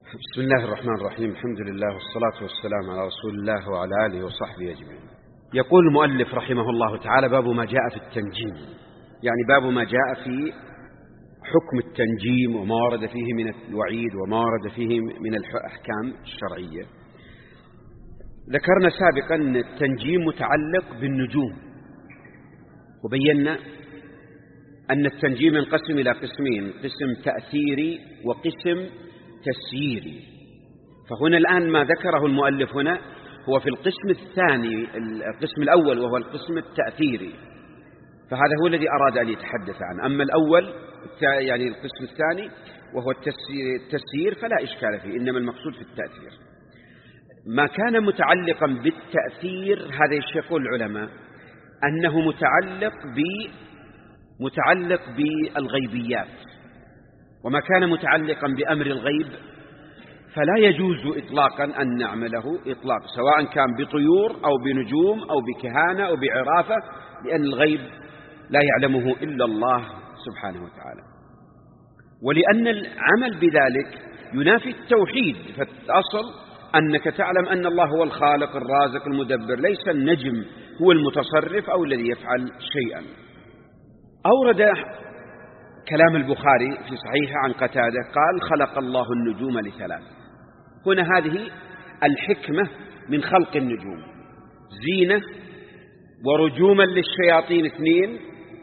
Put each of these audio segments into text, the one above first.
بسم الله الرحمن الرحيم. الحمد لله والصلاة والسلام على رسول الله وعلى آله وصحبه أجمعين. يقول المؤلف رحمه الله تعالى: باب ما جاء في التنجيم، يعني باب ما جاء في حكم التنجيم وما ورد فيه من الوعيد وما ورد فيه من الأحكام الشرعية. ذكرنا سابقا أن التنجيم متعلق بالنجوم، وبينا أن التنجيم ينقسم إلى قسمين: قسم تأثيري وقسم تسييري. فهنا الآن ما ذكره المؤلف هنا هو في القسم الثاني، القسم الأول وهو القسم التأثيري، فهذا هو الذي أراد أن يتحدث عنه. أما الأول يعني القسم الثاني وهو التسيير فلا إشكال فيه، إنما المقصود في التأثير. ما كان متعلقا بالتأثير هذا يقول العلماء أنه متعلق بالغيبيات، وما كان متعلقا بأمر الغيب فلا يجوز إطلاقا أن نعمله إطلاق، سواء كان بطيور أو بنجوم أو بكهانة أو بعرافة، لأن الغيب لا يعلمه إلا الله سبحانه وتعالى، ولأن العمل بذلك ينافي التوحيد. فالأصل أنك تعلم أن الله هو الخالق الرازق المدبر، ليس النجم هو المتصرف أو الذي يفعل شيئا. أورد كلام البخاري في صحيحه عن قتادة قال: خلق الله النجوم لثلاث. هنا هذه الحكمة من خلق النجوم: زينة ورجوما للشياطين 2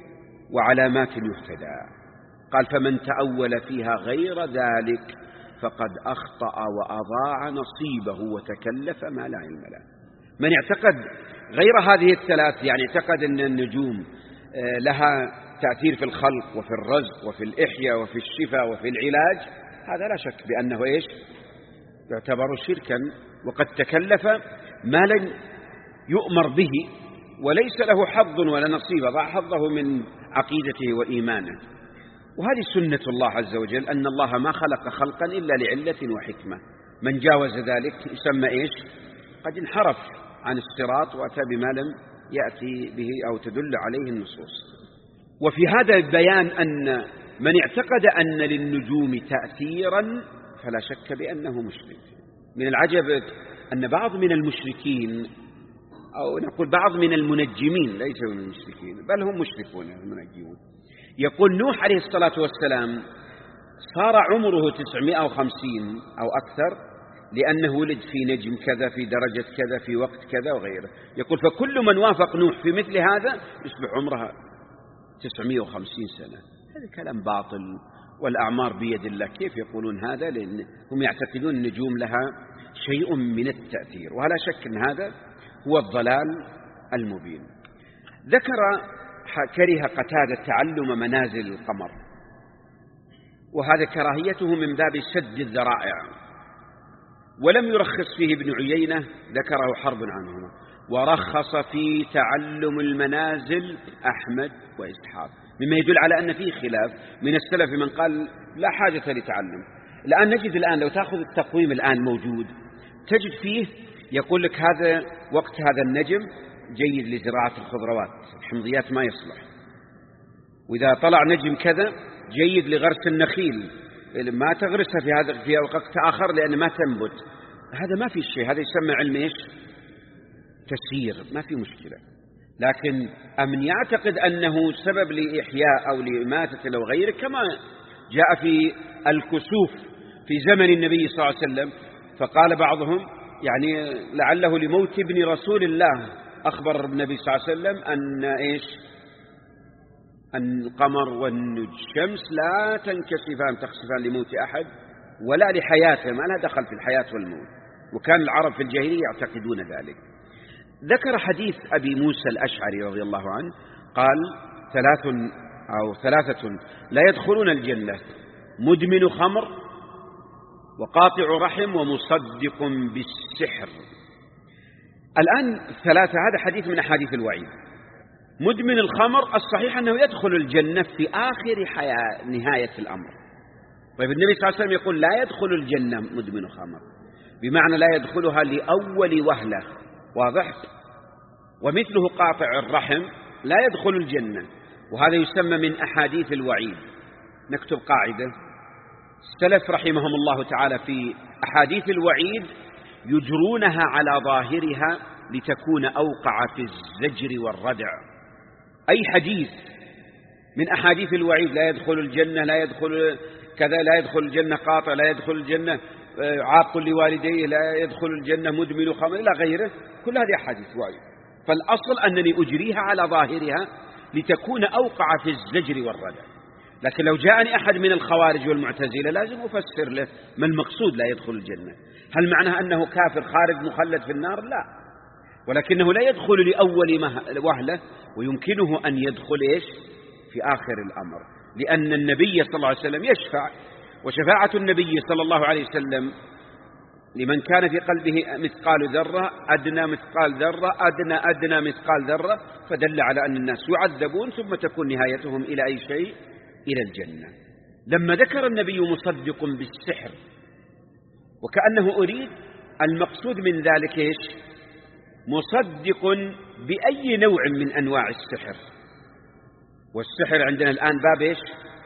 وعلامات يهتدى. قال: فمن تأول فيها غير ذلك فقد أخطأ وأضاع نصيبه وتكلف ما لا علم له. من اعتقد غير هذه الثلاث، يعني اعتقد أن النجوم لها تأثير في الخلق وفي الرزق وفي الإحياء وفي الشفاء وفي العلاج، هذا لا شك بأنه يعتبر شركا، وقد تكلف ما لن يؤمر به وليس له حظ ولا نصيب، ضاع حظه من عقيدته وإيمانه. وهذه سنة الله عز وجل، أن الله ما خلق خلقا إلا لعلة وحكمة. من جاوز ذلك يسمى قد انحرف عن الصراط وأتى بما لم يأتي به أو تدل عليه النصوص. وفي هذا البيان أن من اعتقد أن للنجوم تأثيرا فلا شك بأنه مشرك. من العجب أن بعض من المشركين، أو نقول بعض من المنجمين، ليسوا من المشركين بل هم مشركون المنجمون، يقول نوح عليه الصلاة والسلام صار عمره 950 أو أكثر لأنه ولد في نجم كذا في درجة كذا في وقت كذا وغيره. يقول: فكل من وافق نوح في مثل هذا يصبح عمره 950 سنة. هذا كلام باطل، والأعمار بيد الله. كيف يقولون هذا؟ لأن هم يعتقدون النجوم لها شيء من التأثير، ولا شك أن هذا هو الضلال المبين. كره قتادة تعلم منازل القمر، وهذا كراهيته من باب سد الذرائع، ولم يرخص فيه ابن عيينة، ذكره حرب عنهما. ورخص في تعلم المنازل أحمد وإسحاق، مما يدل على أن فيه خلاف من السلف من قال لا حاجة لتعلم. الآن نجد لو تأخذ التقويم الآن موجود، تجد فيه يقول لك هذا وقت هذا النجم جيد لزراعة الخضروات، الحمضيات ما يصلح. وإذا طلع نجم كذا جيد لغرس النخيل، ما تغرسها في وقت آخر لأن ما تنبت. هذا ما في شيء، هذا يسمى علم تسيير، ما في مشكلة. لكن أمن يعتقد أنه سبب لإحياء أو لإماتة أو غيره، كما جاء في الكسوف في زمن النبي صلى الله عليه وسلم، فقال بعضهم يعني لعله لموت ابن رسول الله. أخبر النبي صلى الله عليه وسلم أن القمر والشمس لا تخسفان لموت أحد ولا لحياته، ما لها دخل في الحياة والموت. وكان العرب في الجاهلية يعتقدون ذلك. ذكر حديث أبي موسى الأشعري رضي الله عنه قال: 3 لا يدخلون الجنة: مدمن خمر وقاطع رحم ومصدق بالسحر. الآن 3 هذا حديث من أحاديث الوعيد. مدمن الخمر الصحيح أنه يدخل الجنة في آخر نهاية الأمر. طيب النبي صلى الله عليه وسلم يقول لا يدخل الجنة مدمن خمر، بمعنى لا يدخلها لأول وهلة، واضح؟ ومثله قاطع الرحم لا يدخل الجنة، وهذا يسمى من أحاديث الوعيد. نكتب قاعدة: السلف رحمهم الله تعالى في أحاديث الوعيد يجرونها على ظاهرها لتكون أوقع في الزجر والردع. أي حديث من أحاديث الوعيد، لا يدخل الجنة، لا يدخل كذا، لا يدخل الجنة قاطع، لا يدخل الجنة عاق لوالديه، لا يدخل الجنة مدمن خمر إلى غيره، كل هذه أحاديث وعيد. فالأصل أنني أجريها على ظاهرها لتكون أوقع في الزجر والردع. لكن لو جاءني أحد من الخوارج والمعتزلة لازم أفسر له ما المقصود لا يدخل الجنة. هل معناه أنه كافر خارج مخلد في النار؟ لا، ولكنه لا يدخل لأول وهلة، ويمكنه أن يدخل إيش في آخر الأمر، لأن النبي صلى الله عليه وسلم يشفع، وشفاعة النبي صلى الله عليه وسلم لمن كان في قلبه مثقال ذرة أدنى مثقال ذرة أدنى مثقال ذرة، فدل على أن الناس يعذبون ثم تكون نهايتهم إلى أي شيء؟ إلى الجنة. لما ذكر النبي مصدق بالسحر، وكأنه أريد المقصود من ذلك إيش؟ مصدق بأي نوع من أنواع السحر. والسحر عندنا الآن باب إيش؟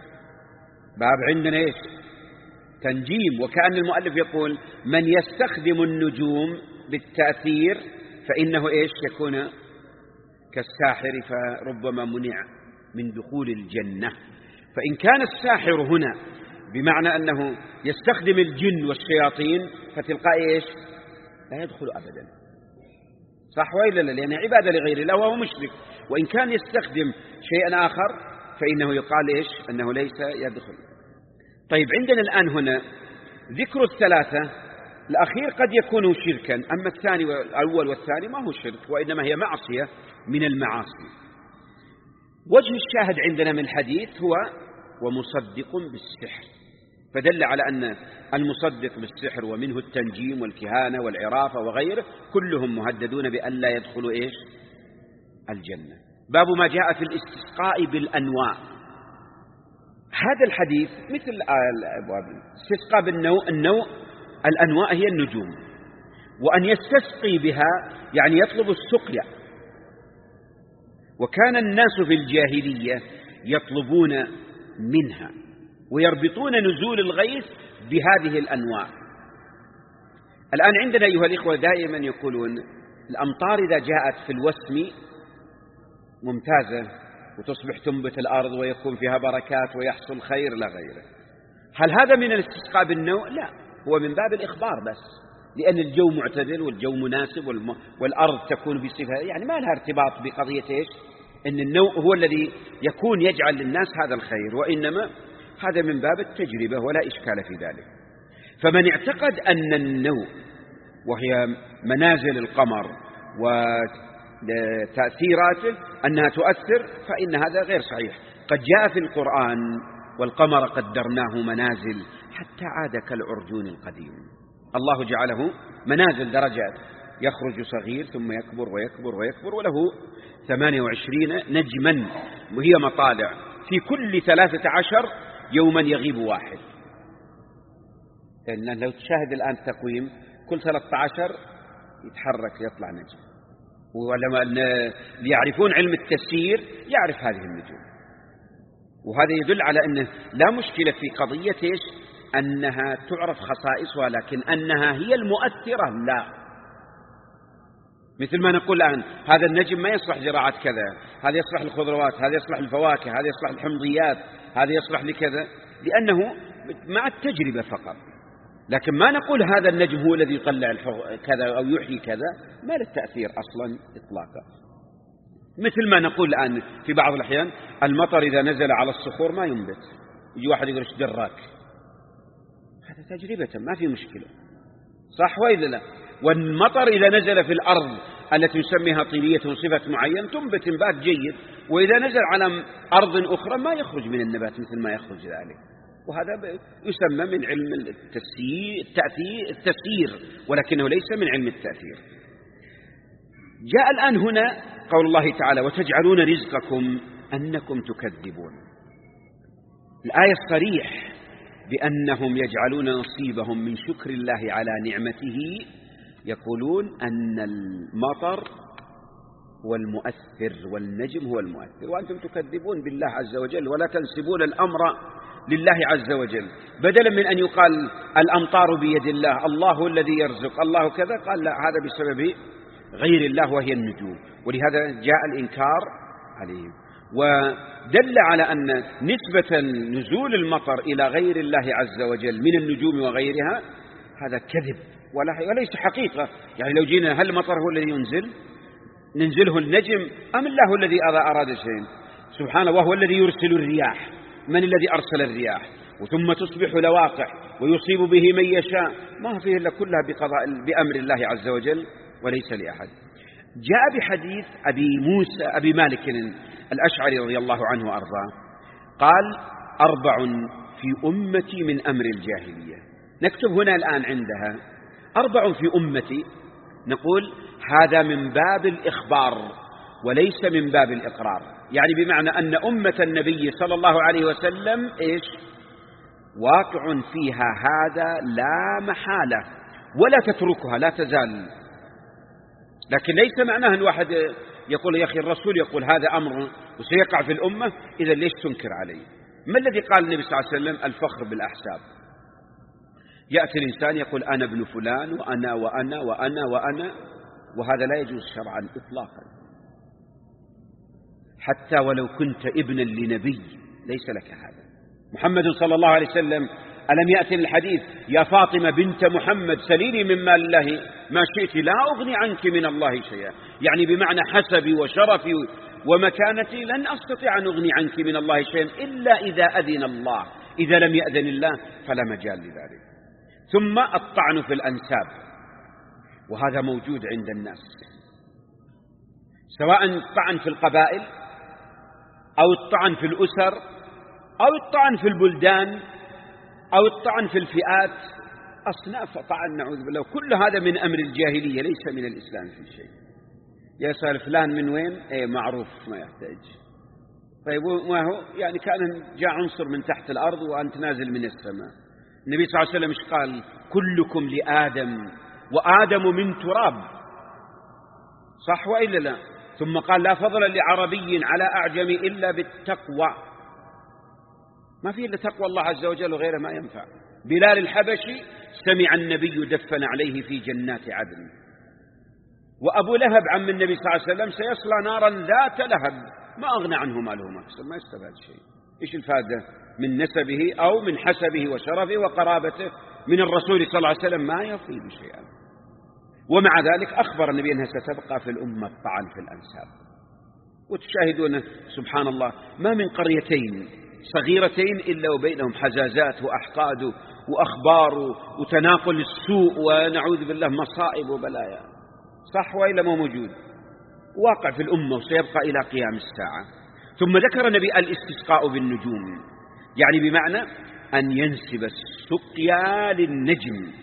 باب عندنا إيش؟ تنجيم. وكأن المؤلف يقول من يستخدم النجوم بالتأثير فإنه إيش؟ يكون كالساحر، فربما منع من دخول الجنة. فإن كان الساحر هنا بمعنى أنه يستخدم الجن والشياطين فتلقائي إيش؟ لا يدخل أبدا، صح وإلا لا؟ لأنه عبادة لغير الله وهو مشرك. وإن كان يستخدم شيئا آخر فإنه يقال إيش؟ أنه ليس يدخل. طيب عندنا الآن هنا ذكر الثلاثة، الأخير قد يكون شركا، أما الثاني والأول والثاني ما هو شرك، وإنما هي معصية من المعاصي. وجه الشاهد عندنا من الحديث هو ومصدق بالسحر، فدل على أن المصدق بالسحر ومنه التنجيم والكهانة والعرافة وغيره كلهم مهددون بأن لا يدخلوا إيش؟ الجنة. باب ما جاء في الاستسقاء بالأنواع. هذا الحديث مثل الأبواب الاستسقاء بالنوع، الأنواع هي النجوم، وأن يستسقي بها يعني يطلب السقيا. وكان الناس في الجاهلية يطلبون منها ويربطون نزول الغيث بهذه الأنواع. الآن عندنا أيها الإخوة دائما يقولون الأمطار إذا جاءت في الوسم ممتازة وتصبح تنبت الأرض ويكون فيها بركات ويحصل خير لا غيره. هل هذا من الاستسقاء بالنوع؟ لا، هو من باب الإخبار بس، لأن الجو معتدل والجو مناسب والأرض تكون بصفة، يعني ما لها ارتباط بقضية إيش؟ إن النوع هو الذي يكون يجعل للناس هذا الخير، وإنما هذا من باب التجربة ولا إشكال في ذلك. فمن اعتقد أن النوع وهي منازل القمر وتأثيراته أنها تؤثر فإن هذا غير صحيح. قد جاء في القرآن والقمر قدرناه منازل حتى عاد كالعرجون القديم. الله جعله منازل درجات، يخرج صغير ثم يكبر ويكبر ويكبر، وله 28 نجما وهي مطالع، في كل 13 يوما يغيب واحد. لأن لو تشاهد الآن التقويم كل 13 يتحرك يطلع نجم، ولما يعرفون علم التسيير يعرف هذه النجوم. وهذا يدل على أنه لا مشكلة في قضية إيش؟ أنها تعرف خصائصها، لكن أنها هي المؤثرة لا. مثل ما نقول الآن هذا النجم ما يصلح زراعة كذا، هذا يصلح الخضروات، هذا يصلح الفواكه، هذا يصلح الحمضيات، هذا يصلح لكذا، لأنه مع التجربة فقط. لكن ما نقول هذا النجم هو الذي يطلع كذا أو يحيي كذا، ما له تأثير أصلا إطلاقا. مثل ما نقول الآن في بعض الأحيان المطر إذا نزل على الصخور ما ينبت، يجي واحد يقول إيش دراك، هذا تجربة ما في مشكلة، صح وإلا لا؟ والمطر إذا نزل في الأرض التي يسميها طينية صفة معين تنبت انبات جيد، وإذا نزل على أرض أخرى ما يخرج من النبات مثل ما يخرج ذلك. وهذا يسمى من علم التسيير، ولكنه ليس من علم التأثير. جاء الآن هنا قول الله تعالى وتجعلون رزقكم أنكم تكذبون. الآية الصريح بأنهم يجعلون نصيبهم من شكر الله على نعمته، يقولون أن المطر والمؤثر والنجم هو المؤثر، وأنتم تكذبون بالله عز وجل ولا تنسبون الأمر لله عز وجل، بدلا من أن يقال الأمطار بيد الله، الله هو الذي يرزق، الله كذا، قال لا، هذا بسبب غير الله وهي النجوم، ولهذا جاء الإنكار عليهم. ودل على أن نسبة نزول المطر إلى غير الله عز وجل من النجوم وغيرها هذا كذب وليس حقيقة. يعني لو جينا هل المطر هو الذي ننزله النجم أم الله الذي أراد شيء؟ سبحانه، وهو الذي يرسل الرياح. من الذي أرسل الرياح؟ وثم تصبح لواقع ويصيب به من يشاء، ما فيه إلا كلها بأمر الله عز وجل وليس لأحد. جاء بحديث أبي مالك الأشعري رضي الله عنه وأرضاه قال: 4 في أمتي من أمر الجاهلية. نكتب هنا الآن عندها 4 في أمتي، نقول هذا من باب الإخبار وليس من باب الإقرار، يعني بمعنى أن أمة النبي صلى الله عليه وسلم إيش؟ واقع فيها هذا لا محالة، ولا تتركها، لا تزال. لكن ليس معناه أن واحد يقول يا أخي الرسول يقول هذا أمر وسيقع في الأمة، إذا ليش تنكر عليه؟ ما الذي قال النبي صلى الله عليه وسلم؟ الفخر بالأحساب. يأتي الإنسان يقول أنا ابن فلان وأنا وأنا وأنا وأنا، وهذا لا يجوز شرعا إطلاقا، حتى ولو كنت ابنا لنبي ليس لك هذا. محمد صلى الله عليه وسلم ألم يأتي الحديث يا فاطمة بنت محمد سليني من مال الله ما شئت لا أغني عنك من الله شيئا، يعني بمعنى حسبي وشرفي ومكانتي لن أستطيع أن أغني عنك من الله شيئا إلا إذا أذن الله، إذا لم يأذن الله فلا مجال لذلك. ثم الطعن في الأنساب، وهذا موجود عند الناس، سواء الطعن في القبائل أو الطعن في الأسر أو الطعن في البلدان أو الطعن في الفئات، أصناف طعن نعوذ بالله، كل هذا من أمر الجاهلية ليس من الإسلام في شيء. يسأل فلان من وين؟ معروف ما يحتاج. طيب ما هو؟ يعني كان جاء عنصر من تحت الأرض وأنت نازل من السماء. النبي صلى الله عليه وسلم إيش قال؟ كلكم لآدم وآدم من تراب، صح وإلا لا؟ ثم قال لا فضل لعربي على أعجم إلا بالتقوى، ما فيه إلا تقوى الله عز وجل وغيره ما ينفع. بلال الحبشي سمع النبي دفن عليه في جنات عدن، وأبو لهب عم النبي صلى الله عليه وسلم سيصلى نارا ذات لهب ما أغنى عنه ماله مكسب، ما يستفاد شيء. إيش الفائدة من نسبه أو من حسبه وشرفه وقرابته من الرسول صلى الله عليه وسلم؟ ما يفيد شيئا. ومع ذلك أخبر النبي أنها ستبقى في الأمة الطعن في الأنساب. وتشاهدون سبحان الله ما من قريتين صغيرتين إلا وبينهم حزازات وأحقاد وأخبار وتناقل السوء ونعوذ بالله مصائب وبلايا، صح وإلا ما موجود؟ واقع في الأمة وسيبقى إلى قيام الساعة. ثم ذكر النبي الاستسقاء بالنجوم، يعني بمعنى أن ينسب السقيا للنجم،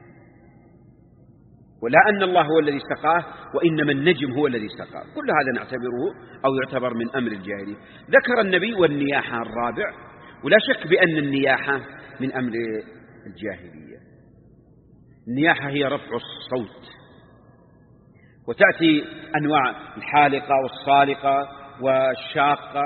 ولا أن الله هو الذي سقاه وإنما النجم هو الذي سقاه. كل هذا نعتبره أو يعتبر من أمر الجاهلية. ذكر النبي والنياحة الرابع، ولا شك بأن النياحة من أمر الجاهلية. النياحة هي رفع الصوت، وتأتي أنواع الحالقة والصالقة والشاقة.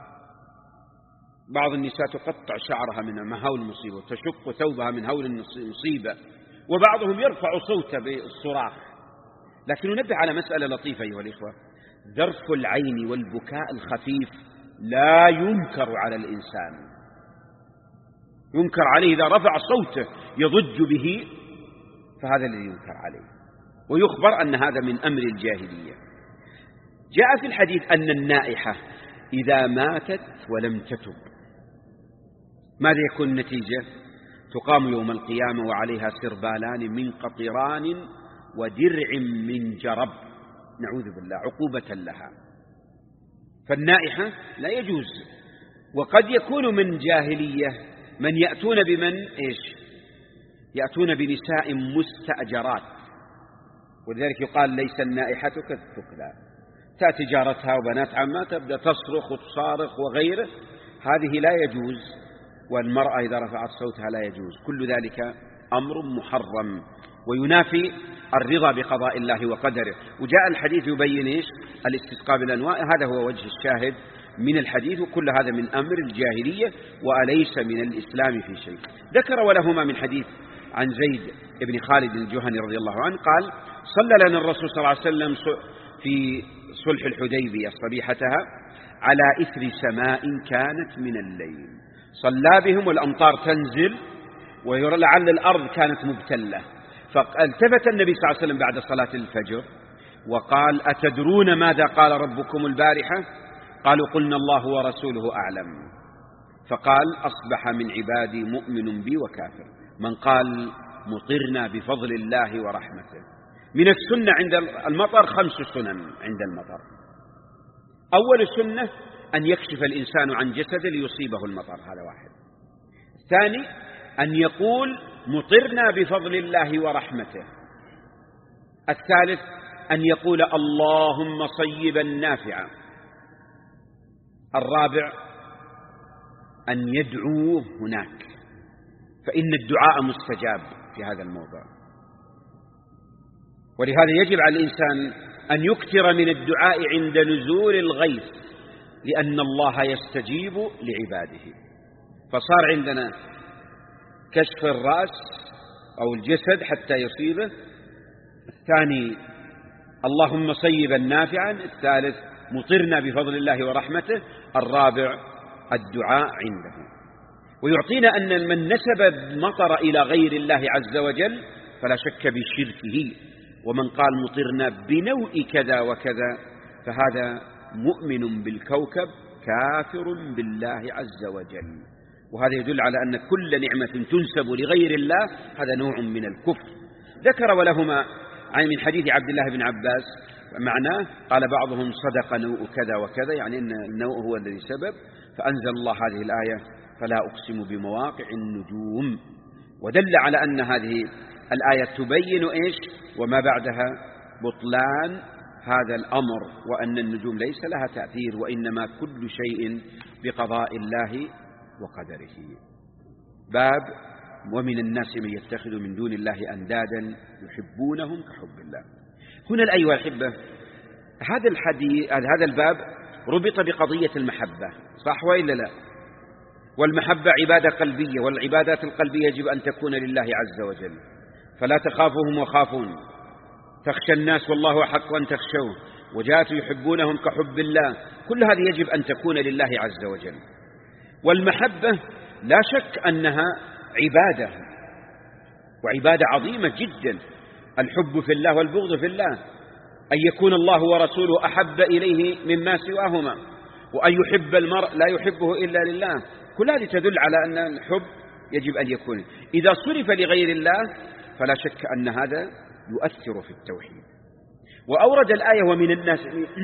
بعض النساء تقطع شعرها من هول المصيبة وتشق ثوبها من هول المصيبة، وبعضهم يرفع صوته بالصراخ. لكن ننبه على مسألة لطيفة أيها الإخوة: ذرف العين والبكاء الخفيف لا ينكر على الإنسان، ينكر عليه إذا رفع صوته يضج به، فهذا الذي ينكر عليه، ويخبر أن هذا من أمر الجاهلية. جاء في الحديث أن النائحة إذا ماتت ولم تتب ماذا يكون النتيجة؟ تقام يوم القيامة وعليها سربالان من قطران ودرع من جرب، نعوذ بالله، عقوبة لها. فالنائحة لا يجوز. وقد يكون من جاهلية من يأتون بمن إيش؟ يأتون بنساء مستأجرات، ولذلك يقال ليس النائحة كالثكلى. تأتي جارتها وبنات عمها تبدأ تصرخ وتصارخ وغيره، هذه لا يجوز. والمرأة إذا رفعت صوتها لا يجوز. كل ذلك أمر محرم وينافي الرضا بقضاء الله وقدره. وجاء الحديث يبين إيش؟ الاستسقاء بالأنواع. هذا هو وجه الشاهد من الحديث، وكل هذا من أمر الجاهلية وليس من الإسلام في شيء. ذكر ولهما من حديث عن زيد بن خالد الجهني رضي الله عنه قال: صلى لنا الرسول صلى الله عليه وسلم في صلح الحديبية صبيحتها على إثر سماء كانت من الليل، صلى بهم والأمطار تنزل ولعل الأرض كانت مبتلة، فالتفت النبي صلى الله عليه وسلم بعد صلاة الفجر وقال: أتدرون ماذا قال ربكم البارحة؟ قالوا: قلنا الله ورسوله أعلم. فقال: أصبح من عبادي مؤمن بي وكافر. من قال: مطرنا بفضل الله ورحمته. من السنة عند المطر 5 سنن عند المطر. أول سنة أن يكشف الإنسان عن جسده ليصيبه المطر، هذا واحد. الثاني أن يقول: مطرنا بفضل الله ورحمته. الثالث أن يقول: اللهم صيبا نافعا. الرابع أن يدعو هناك، فإن الدعاء مستجاب في هذا الموضع. ولهذا يجب على الإنسان أن يكثر من الدعاء عند نزول الغيث، لأن الله يستجيب لعباده. فصار عندنا كشف الرأس أو الجسد حتى يصيبه، الثاني اللهم صيبا نافعا، الثالث مطرنا بفضل الله ورحمته، الرابع الدعاء عنده. ويعطينا أن من نسب المطر إلى غير الله عز وجل فلا شك بشركه، ومن قال مطرنا بنوء كذا وكذا فهذا مؤمن بالكوكب كافر بالله عز وجل. وهذا يدل على أن كل نعمة تنسب لغير الله هذا نوع من الكفر. ذكر ولهما من حديث عبد الله بن عباس معناه، قال بعضهم: صدق نوء كذا وكذا، يعني أن النوء هو الذي سبب. فأنزل الله هذه الآية: فلا أقسم بمواقع النجوم، ودل على أن هذه الآية تبين إيش وما بعدها بطلان هذا الأمر، وأن النجوم ليس لها تأثير، وإنما كل شيء بقضاء الله وقدره. باب: ومن الناس من يتخذ من دون الله أندادا يحبونهم كحب الله. هنا أيها الأحبة هذا الباب ربط بقضية المحبة، صح وإلا لا؟ والمحبة عبادة قلبية، والعبادات القلبية يجب أن تكون لله عز وجل. فلا تخافوهم وخافون، تخشى الناس والله أحق أن تخشوه، وجاءت يحبونهم كحب الله، كل هذه يجب أن تكون لله عز وجل. والمحبة لا شك أنها عبادة، وعبادة عظيمة جدا. الحب في الله والبغض في الله، أن يكون الله ورسوله أحب إليه مما سواهما، وأن يحب المرء لا يحبه إلا لله. كل هذه تدل على أن الحب يجب أن يكون. إذا صرف لغير الله فلا شك أن هذا يؤثر في التوحيد. وأورد الآية: ومن الناس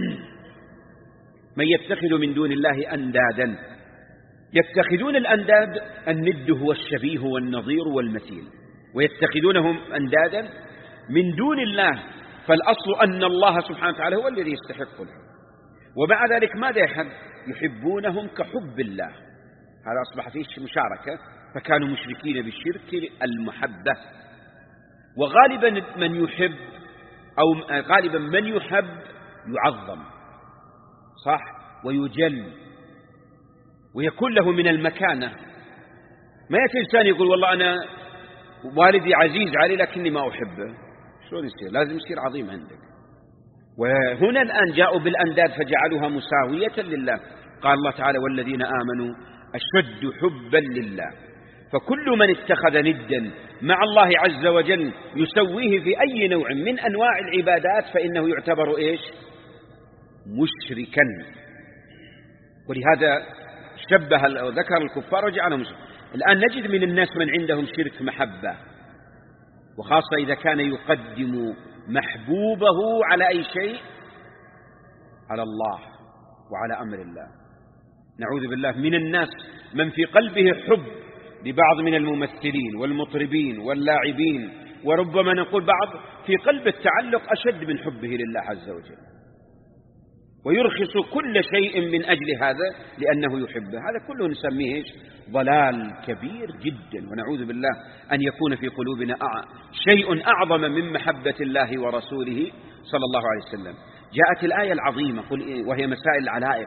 من يتخذ من دون الله أندادا. يتخذون الأنداد الند هو الشبيه والنظير والمثيل، ويتخذونهم أندادا من دون الله، فالأصل أن الله سبحانه وتعالى هو الذي يستحق الحب. ومع ذلك ماذا يحب؟ يحبونهم كحب الله. هذا أصبح فيه مشاركة، فكانوا مشركين بالشرك المحبة. وغالبا من يحب أو غالبا من يحب يعظم، صح، ويجل ويكون له من المكانة. ما يأتي إنسان يقول والله أنا والدي عزيز علي لكني ما أحبه، شلون يصير؟ لازم يصير عظيم عندك. وهنا الآن جاءوا بالأنداد فجعلوها مساوية لله. قال الله تعالى: والذين آمنوا أشد حبا لله. فكل من اتخذ ندا مع الله عز وجل يسويه في أي نوع من أنواع العبادات فإنه يعتبر إيش؟ مشركا. ولهذا شبه ذكر الكفار وجعلهم مشرك. الآن نجد من الناس من عندهم شرك محبة، وخاصة إذا كان يقدم محبوبه على أي شيء، على الله وعلى أمر الله. نعوذ بالله. من الناس من في قلبه حب لبعض من الممثلين والمطربين واللاعبين، وربما نقول بعض في قلب التعلق أشد من حبه لله عز وجل، ويرخص كل شيء من أجل هذا لأنه يحبه. هذا كله نسميه ضلال كبير جدا، ونعوذ بالله أن يكون في قلوبنا شيء أعظم من محبة الله ورسوله صلى الله عليه وسلم. جاءت الآية العظيمة وهي مسائل العلائق،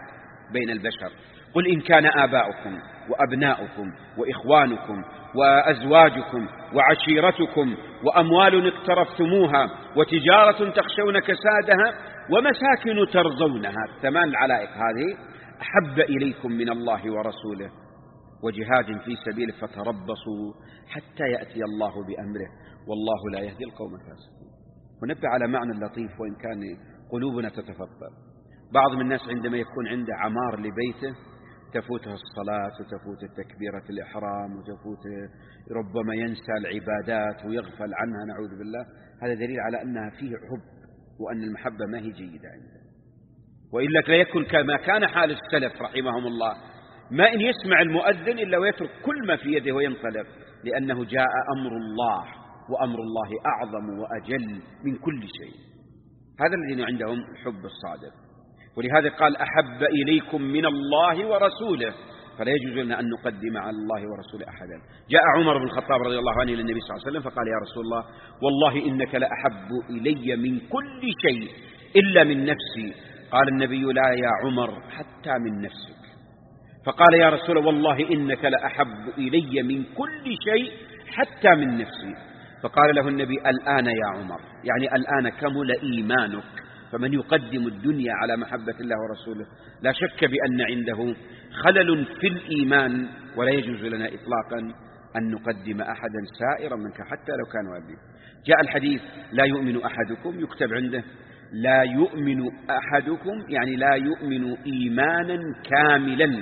بين البشر. قل إن كان آباؤكم وأبناؤكم وإخوانكم وأزواجكم وعشيرتكم وأموال اقترفتموها وتجارة تخشون كسادها ومساكن ترضونها، 8 العلائق هذه، أحب إليكم من الله ورسوله وجهاد في سبيله فتربصوا حتى يأتي الله بأمره والله لا يهدي القوم الفاسقين. ونبه على معنى لطيف وإن كان قلوبنا تتفطر. بعض من الناس عندما يكون عنده عمار لبيته تفوته الصلاة وتفوته تكبيرة الإحرام وتفوته، ربما ينسى العبادات ويغفل عنها نعوذ بالله. هذا دليل على أنها فيه حب وأن المحبة ما هي جيدة عنده. وإلا لا يكون كما كان حال السلف رحمهم الله، ما إن يسمع المؤذن إلا ويترك كل ما في يده وينطلق، لأنه جاء أمر الله وأمر الله أعظم وأجل من كل شيء. هذا الذين عندهم الحب الصادق. ولهذا قال أحب إليكم من الله ورسوله، فلا يجوز لنا أن نقدم على الله ورسوله أحدا. جاء عمر بن الخطاب رضي الله عنه إلى النبي صلى الله عليه وسلم فقال يا رسول الله والله إنك لأحب إلي من كل شيء إلا من نفسي. قال النبي لا يا عمر حتى من نفسك. فقال يا رسول والله إنك لأحب إلي من كل شيء حتى من نفسي. فقال له النبي الآن يا عمر، يعني الآن كمل إيمانك. فمن يقدم الدنيا على محبة الله ورسوله لا شك بأن عنده خلل في الإيمان، ولا يجوز لنا إطلاقا أن نقدم أحدا سائرا منك حتى لو كان والدي. جاء الحديث لا يؤمن أحدكم، يكتب عنده لا يؤمن أحدكم، يعني لا يؤمن إيمانا كاملا.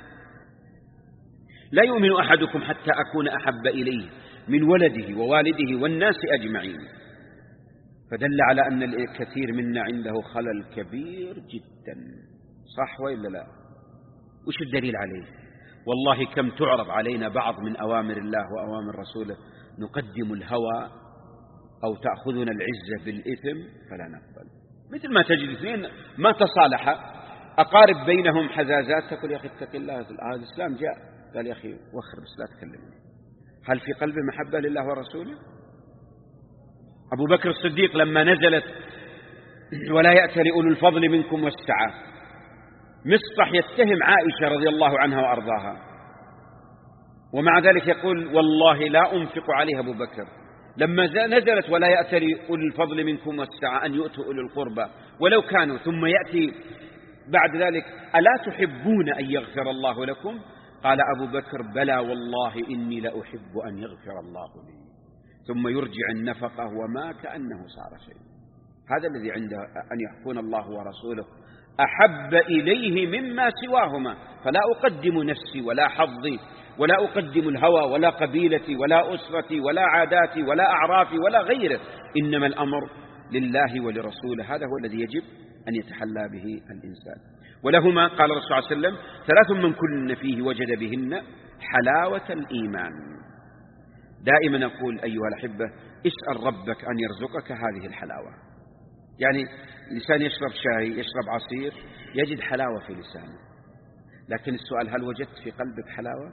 لا يؤمن أحدكم حتى أكون أحب إليه من ولده ووالده والناس أجمعين. فدل على أن الكثير منا عنده خلل كبير جدا، صح وإلا لا؟ وش الدليل عليه؟ والله كم تعرض علينا بعض من أوامر الله وأوامر رسوله نقدم الهوى أو تأخذنا العزة بالإثم فلا نقبل. مثل ما تجد اثنين ما تصالح أقارب بينهم حزازات، تقول يا أخي اتق الله، هذا الإسلام جاء قال يا أخي وخر بس لا تكلمني. هل في قلبه محبة لله ورسوله؟ أبو بكر الصديق لما نزلت ولا يأتل أولو الفضل منكم والسعة، مصطح يتهم عائشة رضي الله عنها وأرضاها، ومع ذلك يقول والله لا أنفق عليها. أبو بكر لما نزلت ولا يأتل أولو الفضل منكم والسعة أن يؤتوا أولي القربى ولو كانوا، ثم يأتي بعد ذلك ألا تحبون أن يغفر الله لكم؟ قال أبو بكر بلى والله إني لأحب أن يغفر الله لي، ثم يرجع النفقة وما كأنه صار شيء. هذا الذي عنده أن يكون الله ورسوله أحب إليه مما سواهما، فلا أقدم نفسي ولا حظي ولا أقدم الهوى ولا قبيلتي ولا أسرتي ولا عاداتي ولا أعرافي ولا غيره، إنما الأمر لله ولرسوله. هذا هو الذي يجب أن يتحلى به الإنسان. ولهما قال الرسول صلى الله عليه وسلم 3 من كن فيه وجد بهن حلاوة الإيمان. دائما أقول أيها الأحبة اسأل ربك أن يرزقك هذه الحلاوة. يعني الإنسان يشرب شاي يشرب عصير يجد حلاوة في لسانه، لكن السؤال هل وجدت في قلبك حلاوة؟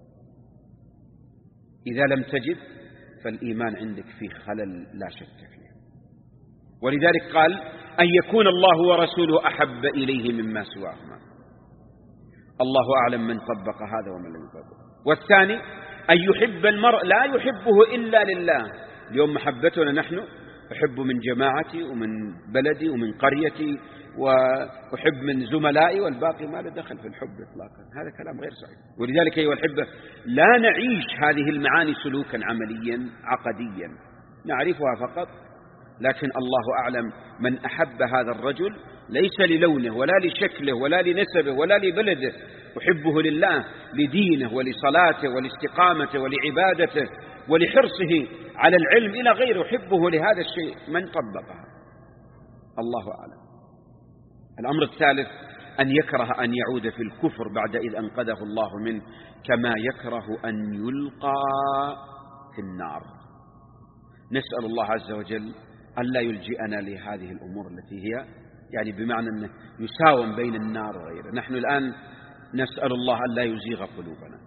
إذا لم تجد فالإيمان عندك فيه خلل لا شك فيه. ولذلك قال أن يكون الله ورسوله أحب إليه مما سواهما. الله أعلم من طبق هذا ومن لم يطبق. والثاني أن يحب المرء لا يحبه إلا لله. اليوم محبتنا نحن أحب من جماعتي ومن بلدي ومن قريتي وأحب من زملائي والباقي ما له دخل في الحب إطلاقا. هذا كلام غير صحيح. ولذلك أيها الأحبة لا نعيش هذه المعاني سلوكا عمليا عقديا نعرفها فقط، لكن الله أعلم من أحب هذا الرجل ليس للونه ولا لشكله ولا لنسبه ولا لبلده، أحبه لله لدينه ولصلاته ولاستقامته ولعبادته ولحرصه على العلم إلى غيره، أحبه لهذا الشيء. من طبقها؟ الله أعلم. الأمر الثالث أن يكره أن يعود في الكفر بعد إذ أنقذه الله منه، كما يكره أن يلقى في النار. نسأل الله عز وجل ألا يلجئنا لهذه الأمور التي هي يعني بمعنى أنه يساوم بين النار وغيره. نحن الآن نسأل الله ألا يزيغ قلوبنا،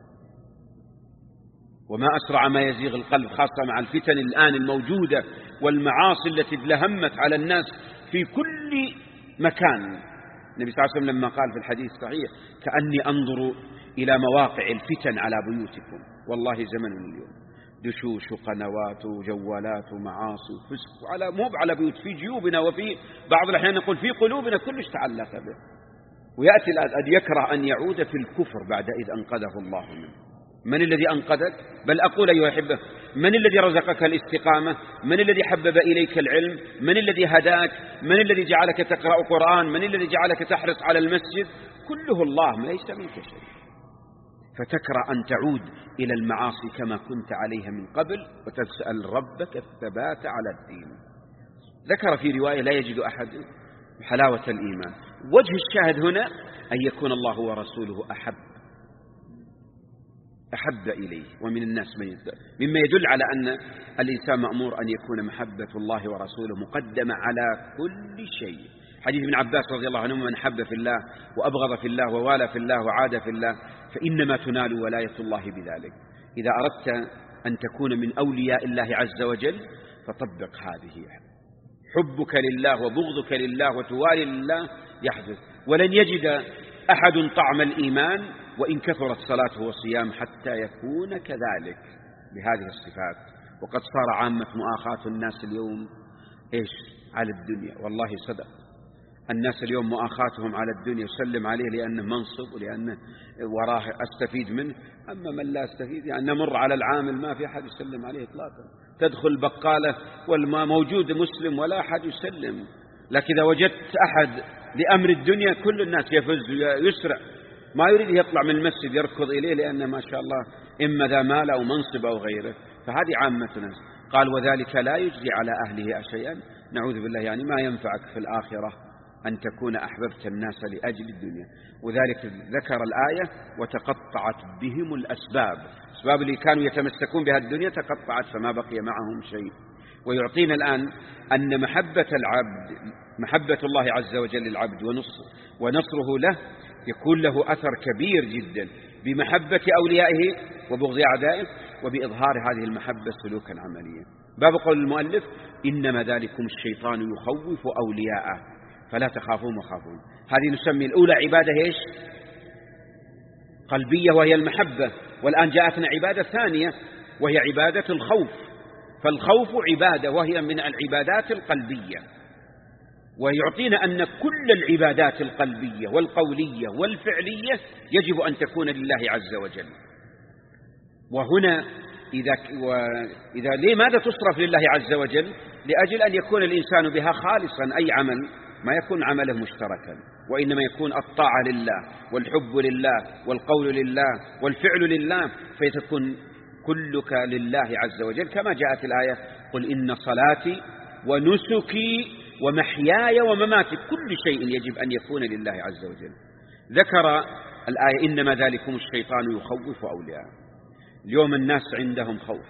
وما أسرع ما يزيغ القلب خاصة مع الفتن الآن الموجودة والمعاصي التي لهمت على الناس في كل مكان. النبي صلى الله عليه وسلم لما قال في الحديث الصحيح كأني أنظر إلى مواقع الفتن على بيوتكم، والله زمن اليوم دشوش وقنوات وجوالات ومعاصي وفسق، مو على بيوت، في جيوبنا، وفي بعض الأحيان نقول في قلوبنا كلش تعلق به. ويأتي الآن يكره أن يعود في الكفر بعد إذ أنقذه الله منه. من الذي أنقذك؟ بل أقول أيها الأحبة، من الذي رزقك الاستقامة؟ من الذي حبب إليك العلم؟ من الذي هداك؟ من الذي جعلك تقرأ قرآن؟ من الذي جعلك تحرص على المسجد؟ كله الله، ليس منك شيء. فتكره أن تعود إلى المعاصي كما كنت عليها من قبل، وتسأل ربك الثبات على الدين. ذكر في رواية لا يجد أحد حلاوة الإيمان. وجه الشاهد هنا أن يكون الله ورسوله أحب إليه، ومن الناس مما يدل على أن الإنسان مأمور أن يكون محبة الله ورسوله مقدمة على كل شيء. حديث ابن عباس رضي الله عنه: من حب في الله وأبغض في الله ووالى في الله وعاد في الله فإنما تنال ولاية الله بذلك. إذا أردت أن تكون من أولياء الله عز وجل فطبق هذه: حبك لله وبغضك لله وتوالي لله يحدث. ولن يجد أحد طعم الإيمان وإن كثرت صلاته وصيام حتى يكون كذلك بهذه الصفات. وقد صار عامة مؤاخاة الناس اليوم على الدنيا. والله صدق، الناس اليوم مؤاخاتهم على الدنيا، يسلم عليه لأنه منصب ولأنه وراه أستفيد منه. أما من لا أستفيد، يعني نمر على العامل ما في أحد يسلم عليه إطلاقا. تدخل بقالة والما موجود مسلم ولا أحد يسلم. لكن إذا وجدت أحد لأمر الدنيا كل الناس يفز ويسرع، ما يريد يطلع من المسجد يركض إليه لأنه ما شاء الله إما ذا مال أو منصب أو غيره. فهذه عامة الناس. قال: وذلك لا يجري على أهله شيئا. نعوذ بالله، يعني ما ينفعك في الآخرة أن تكون أحببت الناس لأجل الدنيا. وذلك ذكر الآية: وتقطعت بهم الأسباب. الأسباب اللي كانوا يتمسكون بها الدنيا تقطعت فما بقي معهم شيء. ويعطينا الآن أن محبة الله عز وجل للعبد ونصره له يكون له أثر كبير جدا بمحبة أوليائه وبغض أعدائه، وبإظهار هذه المحبة سلوكا عمليا. باب قول المؤلف: إنما ذلكم الشيطان يخوف أولياءه فلا تخافون وخافون. هذه نسمي الأولى عبادة قلبية وهي المحبة، والآن جاءتنا عبادة ثانية وهي عبادة الخوف. فالخوف عبادة وهي من العبادات القلبية، ويعطينا أن كل العبادات القلبية والقولية والفعلية يجب أن تكون لله عز وجل. وهنا لماذا تصرف لله عز وجل؟ لأجل أن يكون الإنسان بها خالصا. أي عمل ما يكون عمله مشتركا، وإنما يكون الطاعة لله والحب لله والقول لله والفعل لله، فيتكون كلك لله عز وجل، كما جاءت الآية: قل إن صلاتي ونسكي ومحياي ومماتي، كل شيء يجب أن يكون لله عز وجل. ذكر الآية: إنما ذلكم الشيطان يخوف أولياءه. اليوم الناس عندهم خوف.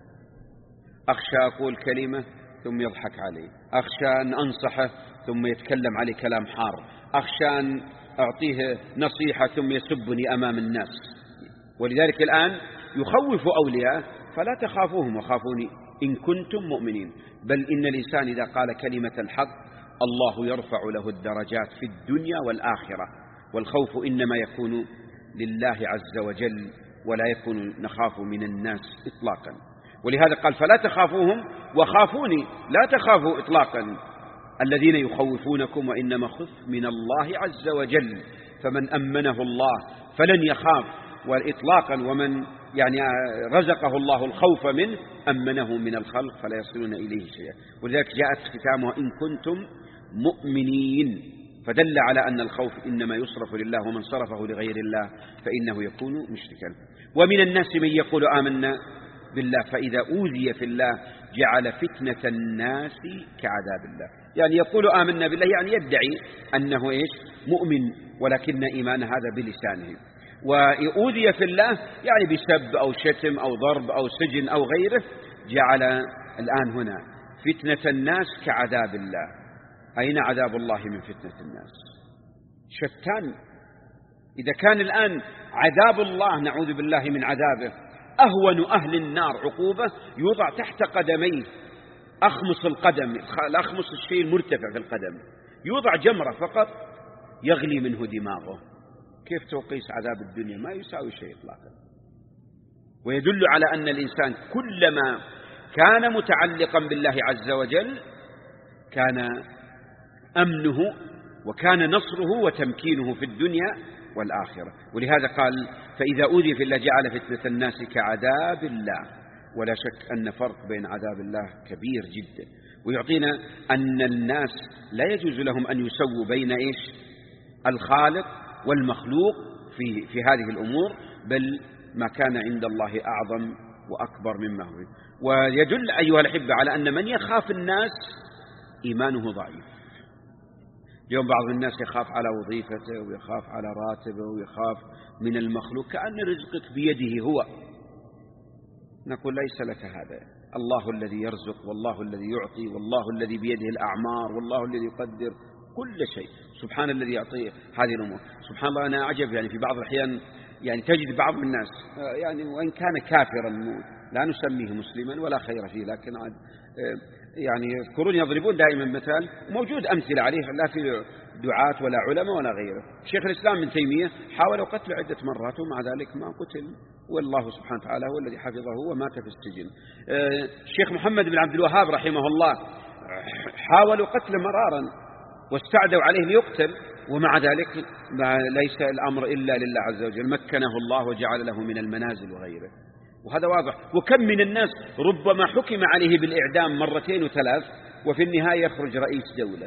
أخشى أقول كلمة ثم يضحك علي، أخشى أن أنصحه ثم يتكلم علي كلام حار، أخشى أن أعطيه نصيحة ثم يسبني أمام الناس. ولذلك الآن يخوف أولياءه فلا تخافوهم وخافوني إن كنتم مؤمنين. بل إن الإنسان إذا قال كلمة الحق الله يرفع له الدرجات في الدنيا والآخرة. والخوف إنما يكون لله عز وجل ولا يكون نخاف من الناس إطلاقا. ولهذا قال: فلا تخافوهم وخافوني. لا تخافوا إطلاقا الذين يخوفونكم، وإنما خف من الله عز وجل. فمن أمنه الله فلن يخاف وإطلاقا، ومن رزقه الله الخوف منه أمنه من الخلق فلا يصلون إليه شيئا. ولذلك جاءت ختامها: إن كنتم مؤمنين، فدل على أن الخوف إنما يصرف لله، ومن صرفه لغير الله فإنه يكون مشركا. ومن الناس من يقول آمنا بالله فإذا أوذي في الله جعل فتنة الناس كعذاب الله. يعني يقول آمنا بالله، يعني يدعي أنه مؤمن، ولكن إيمان هذا بلسانه. وأوذي في الله يعني بسب أو شتم أو ضرب أو سجن أو غيره، جعل الآن هنا فتنة الناس كعذاب الله. أين عذاب الله من فتنة الناس؟ شتان. إذا كان الآن عذاب الله نعوذ بالله من عذابه أهون أهل النار عقوبة يوضع تحت قدميه أخمص القدم، الأخمص الشيء المرتفع في القدم، يوضع جمرة فقط يغلي منه دماغه. كيف توقيس عذاب الدنيا؟ ما يساوي شيء إطلاقا. ويدل على أن الإنسان كلما كان متعلقا بالله عز وجل كان أمنه وكان نصره وتمكينه في الدنيا والآخرة. ولهذا قال: فإذا أوذي في الله جعل فتنة الناس كعذاب الله. ولا شك أن فرق بين عذاب الله كبير جدا، ويعطينا أن الناس لا يجوز لهم أن يسووا بين الخالق والمخلوق في هذه الأمور، بل ما كان عند الله أعظم وأكبر مما هو. ويدل أيها الأحبة على أن من يخاف الناس إيمانه ضعيف. اليوم بعض الناس يخاف على وظيفته ويخاف على راتبه ويخاف من المخلوق كأن رزقك بيده هو. نقول: ليس لك هذا. الله الذي يرزق، والله الذي يعطي، والله الذي بيده الأعمار، والله الذي يقدر كل شيء. سبحان الذي يعطي هذه الأمور. سبحان الله، أنا أعجب في بعض الأحيان تجد بعض الناس وإن كان كافرا لا نسميه مسلما ولا خير فيه، لكن يذكرون يضربون دائما مثال، موجود أمثلة عليه، لا في دعاة ولا علماء ولا غيره. شيخ الإسلام ابن تيمية حاولوا قتله عدة مرات ومع ذلك ما قتل، والله سبحانه وتعالى هو الذي حفظه ومات في السجن. الشيخ محمد بن عبد الوهاب رحمه الله حاولوا قتله مرارا واستعدوا عليه ليقتل، ومع ذلك ليس الأمر إلا لله عز وجل، مكنه الله وجعل له من المنازل وغيره. وهذا واضح. وكم من الناس ربما حكم عليه بالإعدام مرتين وثلاث وفي النهاية يخرج رئيس دولة.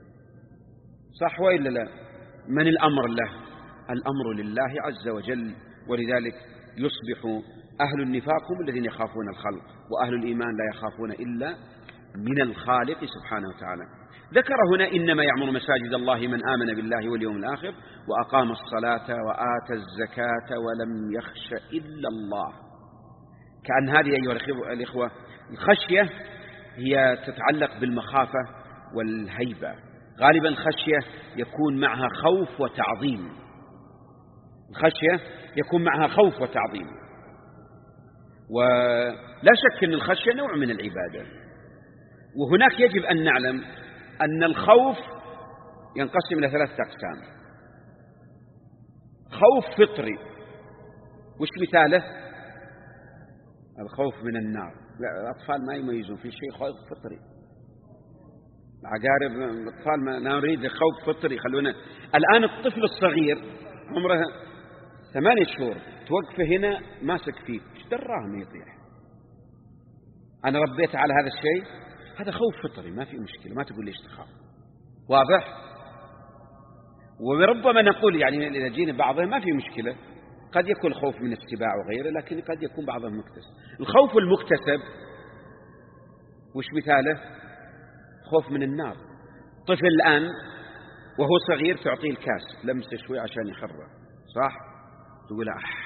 صح وإلا لا؟ من الأمر له؟ الأمر لله عز وجل. ولذلك يصبح أهل النفاق هم الذين يخافون الخلق، وأهل الإيمان لا يخافون إلا من الخالق سبحانه وتعالى. ذكر هنا: إنما يعمر مساجد الله من آمن بالله واليوم الآخر وأقام الصلاة وآتى الزكاة ولم يخش إلا الله. كأن هذه أيها الإخوة الخشية هي تتعلق بالمخافة والهيبة. غالبا الخشية يكون معها خوف وتعظيم. الخشية يكون معها خوف وتعظيم. ولا شك أن الخشية نوع من العبادة. وهناك يجب أن نعلم أن الخوف ينقسم إلى 3 أقسام. خوف فطري، وش مثاله؟ الخوف من النار. الأطفال ما يميزون في شيء، خوف فطري. العقارب الأطفال ما نريد خوف فطري. خلونا الآن الطفل الصغير عمره 8 شهور توقفه هنا ماسك فيه، ايش دراه ما يطيح؟ أنا ربيت على هذا الشيء، هذا خوف فطري ما في مشكلة، ما تقول ليش تخاف. واضح؟ وربما نقول إذا جينا بعضهم ما في مشكلة، قد يكون خوف من السباع وغيره، لكن قد يكون بعضهم مكتسب. الخوف المكتسب وش مثاله؟ خوف من النار. طفل الآن وهو صغير تعطيه الكاس لمسه شوي عشان يخرج، صح؟ تقول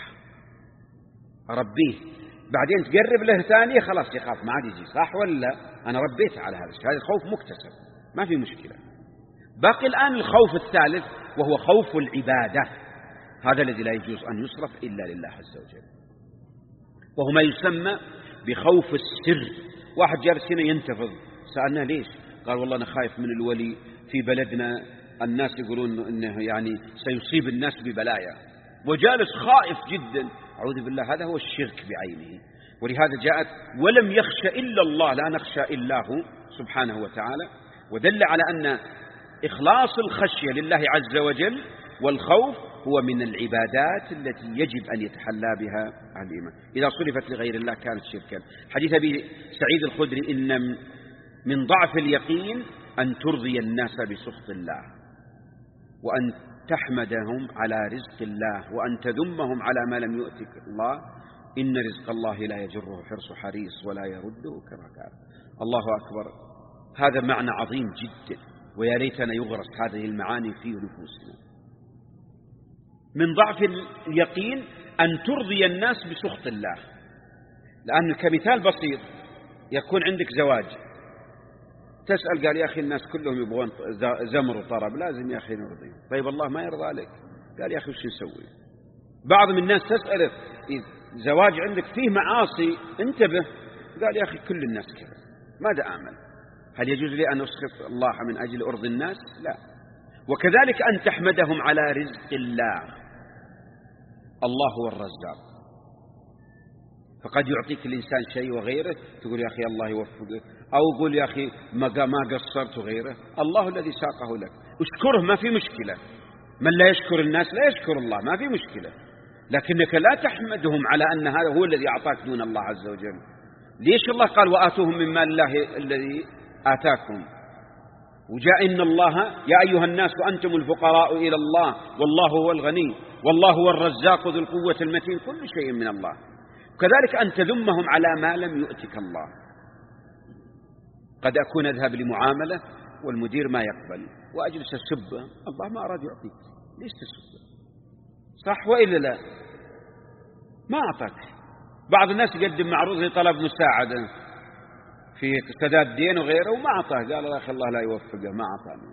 أربيه، بعدين تقرب له ثانية خلاص يخاف ما عاد يجي، صح ولا؟ أنا ربيته على هذا الشيء، هذا خوف مكتسب ما في مشكلة. باقي الآن الخوف الثالث وهو خوف العبادة، هذا الذي لا يجوز أن يصرف إلا لله عز وجل، وهو ما يسمى بخوف السر. واحد جالس هنا ينتفض، سألنا ليش؟ قال: والله أنا خايف من الولي في بلدنا، الناس يقولون إنه سيصيب الناس ببلايا، وجالس خائف جدا. أعوذ بالله، هذا هو الشرك بعينه. ولهذا جاءت: ولم يخشى إلا الله، لا نخشى إلا هو سبحانه وتعالى. ودل على أن إخلاص الخشية لله عز وجل والخوف هو من العبادات التي يجب أن يتحلى بها الإيمان. إذا صرفت لغير الله كانت شركا. حديث أبي سعيد الخدري: إن من ضعف اليقين أن ترضي الناس بسخط الله، وأن تحمدهم على رزق الله، وأن تذمهم على ما لم يؤتك الله. إن رزق الله لا يجره حرص حريص ولا يرده كركاب. الله أكبر. هذا معنى عظيم جدا، ويا ليتنا يغرس هذه المعاني في نفوسنا. من ضعف اليقين أن ترضي الناس بسخط الله. لأن كمثال بسيط، يكون عندك زواج، تسأل قال: يا أخي الناس كلهم يبغون زمر وطرب، لازم يا أخي نرضي. طيب الله ما يرضى عليك. قال: يا أخي وش نسوي؟ بعض من الناس تسأله: زواج عندك فيه معاصي انتبه. قال: يا أخي كل الناس كذا، ماذا أعمل؟ هل يجوز لي أن أسخط الله من أجل أرضي الناس؟ لا. وكذلك أن تحمدهم على رزق الله. الله هو الرزاق، فقد يعطيك الإنسان شيء وغيره تقول يا أخي الله يوفقه، أو قول يا أخي ما قصرت وغيره. الله الذي ساقه لك، اشكره ما في مشكلة. من لا يشكر الناس لا يشكر الله، ما في مشكلة، لكنك لا تحمدهم على أن هذا هو الذي أعطاك دون الله عز وجل. ليش الله قال وآتوهم من مال الله الذي آتاكم؟ وجاء إن الله يا أيها الناس وأنتم الفقراء إلى الله والله هو الغني والله هو الرزاق ذو القوة المتين، كل شيء من الله. كذلك أن تذمهم على ما لم يؤتك الله. قد أكون أذهب لمعاملة والمدير ما يقبل وأجلس أسبه، الله ما أراد يعطيك، ليش تسبه؟ صح وإلا لا؟ ما أعطاك. بعض الناس يقدم معروض لطلب مساعدة في سداد دين وغيره وما أعطاه، قال يا أخي الله لا يوفقه ما أعطاني.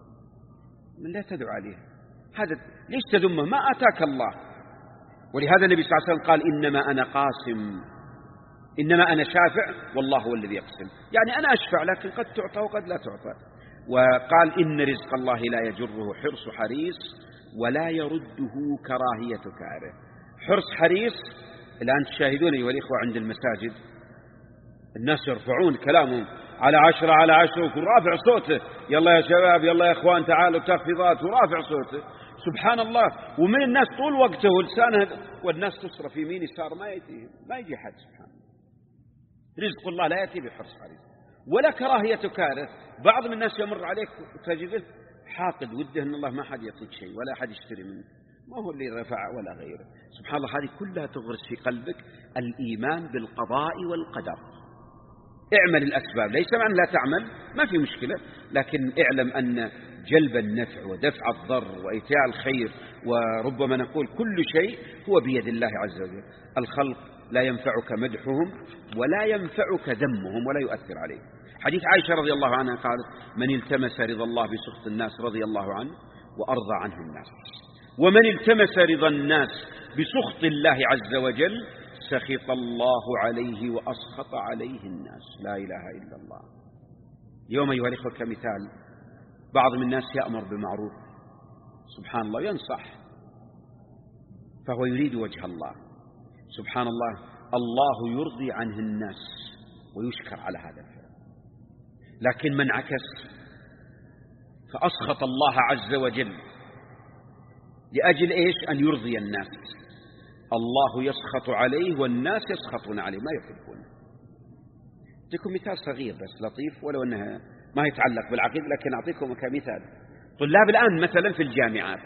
من لا تدعو عليه، هذا ليش تذمه؟ ما آتاك الله. ولهذا النبي صلى الله عليه وسلم قال إنما أنا قاسم، إنما أنا شافع والله هو الذي يقسم، يعني أنا أشفع لكن قد تعطى وقد لا تعطى. وقال إن رزق الله لا يجره حرص حريص ولا يرده كراهية كاره. حرص حريص الآن تشاهدون أيها الإخوة عند المساجد الناس يرفعون كلامهم على 10 على 10 وكل رافع صوته، يلا يا شباب يلا يا إخوان تعالوا تخفيضات، ورافع صوته سبحان الله. ومن الناس طول وقته ولسانه، والناس تصرف يمين يسار ما يجي حد. سبحان الله، رزق الله لا يأتي بحرص حريص ولا كراهية كاره. بعض من الناس يمر عليك وتجده حاقد، وده أن الله ما حد يعطيك شيء ولا حد يشتري منك، ما هو اللي رفع ولا غيره. سبحان الله، هذه كلها تغرس في قلبك الإيمان بالقضاء والقدر. اعمل الأسباب، ليس معنى لا تعمل ما في مشكلة، لكن اعلم أن جلب النفع ودفع الضر وإيتاء الخير، وربما نقول كل شيء هو بيد الله عز وجل. الخلق لا ينفعك مدحهم ولا ينفعك ذمهم ولا يؤثر عليه. حديث عائشة رضي الله عنها قالت من التمس رضا الله بسخط الناس رضي الله عنه وأرضى عنه الناس، ومن التمس رضا الناس بسخط الله عز وجل سخط الله عليه وأسخط عليه الناس. لا إله إلا الله. اليوم أيها الإخوة كمثال، بعض من الناس يأمر بالمعروف سبحان الله ينصح، فهو يريد وجه الله سبحان الله، الله يرضي عنه الناس ويشكر على هذا الفعل. لكن من عكس فأسخط الله عز وجل لأجل إيش؟ أن يرضي الناس. الله يسخط عليه والناس يسخطون عليه ما يحبون. أعطيكم مثال صغير بس لطيف، ولو أنها ما يتعلق بالعقيدة لكن أعطيكم كمثال. طلاب الآن مثلا في الجامعات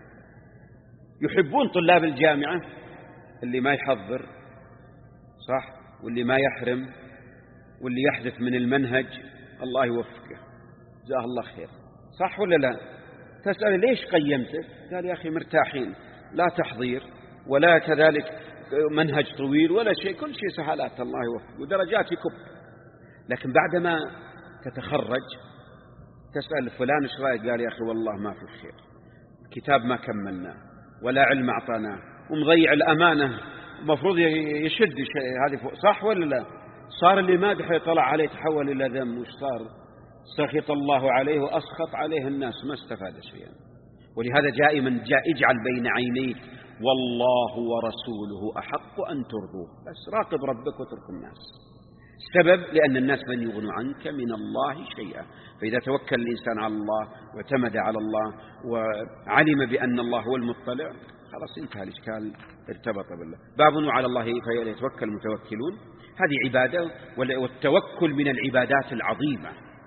يحبون طلاب الجامعة اللي ما يحضر صح، واللي ما يحرم، واللي يحدث من المنهج الله يوفقه جزاه الله خير، صح ولا لا؟ تسأل ليش قيمته؟ قال يا أخي مرتاحين، لا تحضير ولا كذلك منهج طويل ولا شيء، كل شيء سهالات الله يوفق ودرجات يكب. لكن بعدما تتخرج تسأل فلان ايش رايك؟ قال يا أخي والله ما في خير، الكتاب ما كملناه ولا علم أعطاناه ومضيع الأمانة، المفروض يشد شيء هذه، صح ولا لا؟ صار اللي مادحه يطلع عليه تحول إلى ذم، وش صار؟ سخط الله عليه وأسخط عليه الناس، ما استفاد شيئا. ولهذا جاء اجعل بين عينيك والله ورسوله أحق أن ترضوه، بس راقب ربك وترك الناس. السبب لأن الناس لن يغنوا عنك من الله شيئا، فإذا توكل الإنسان على الله واعتمد على الله وعلم بأن الله هو المطلع خلاص انتهى الإشكال، ارتبط بالله. باب وعلى الله فليتوكل المتوكلون، هذه عبادة، والتوكل من العبادات العظيمة،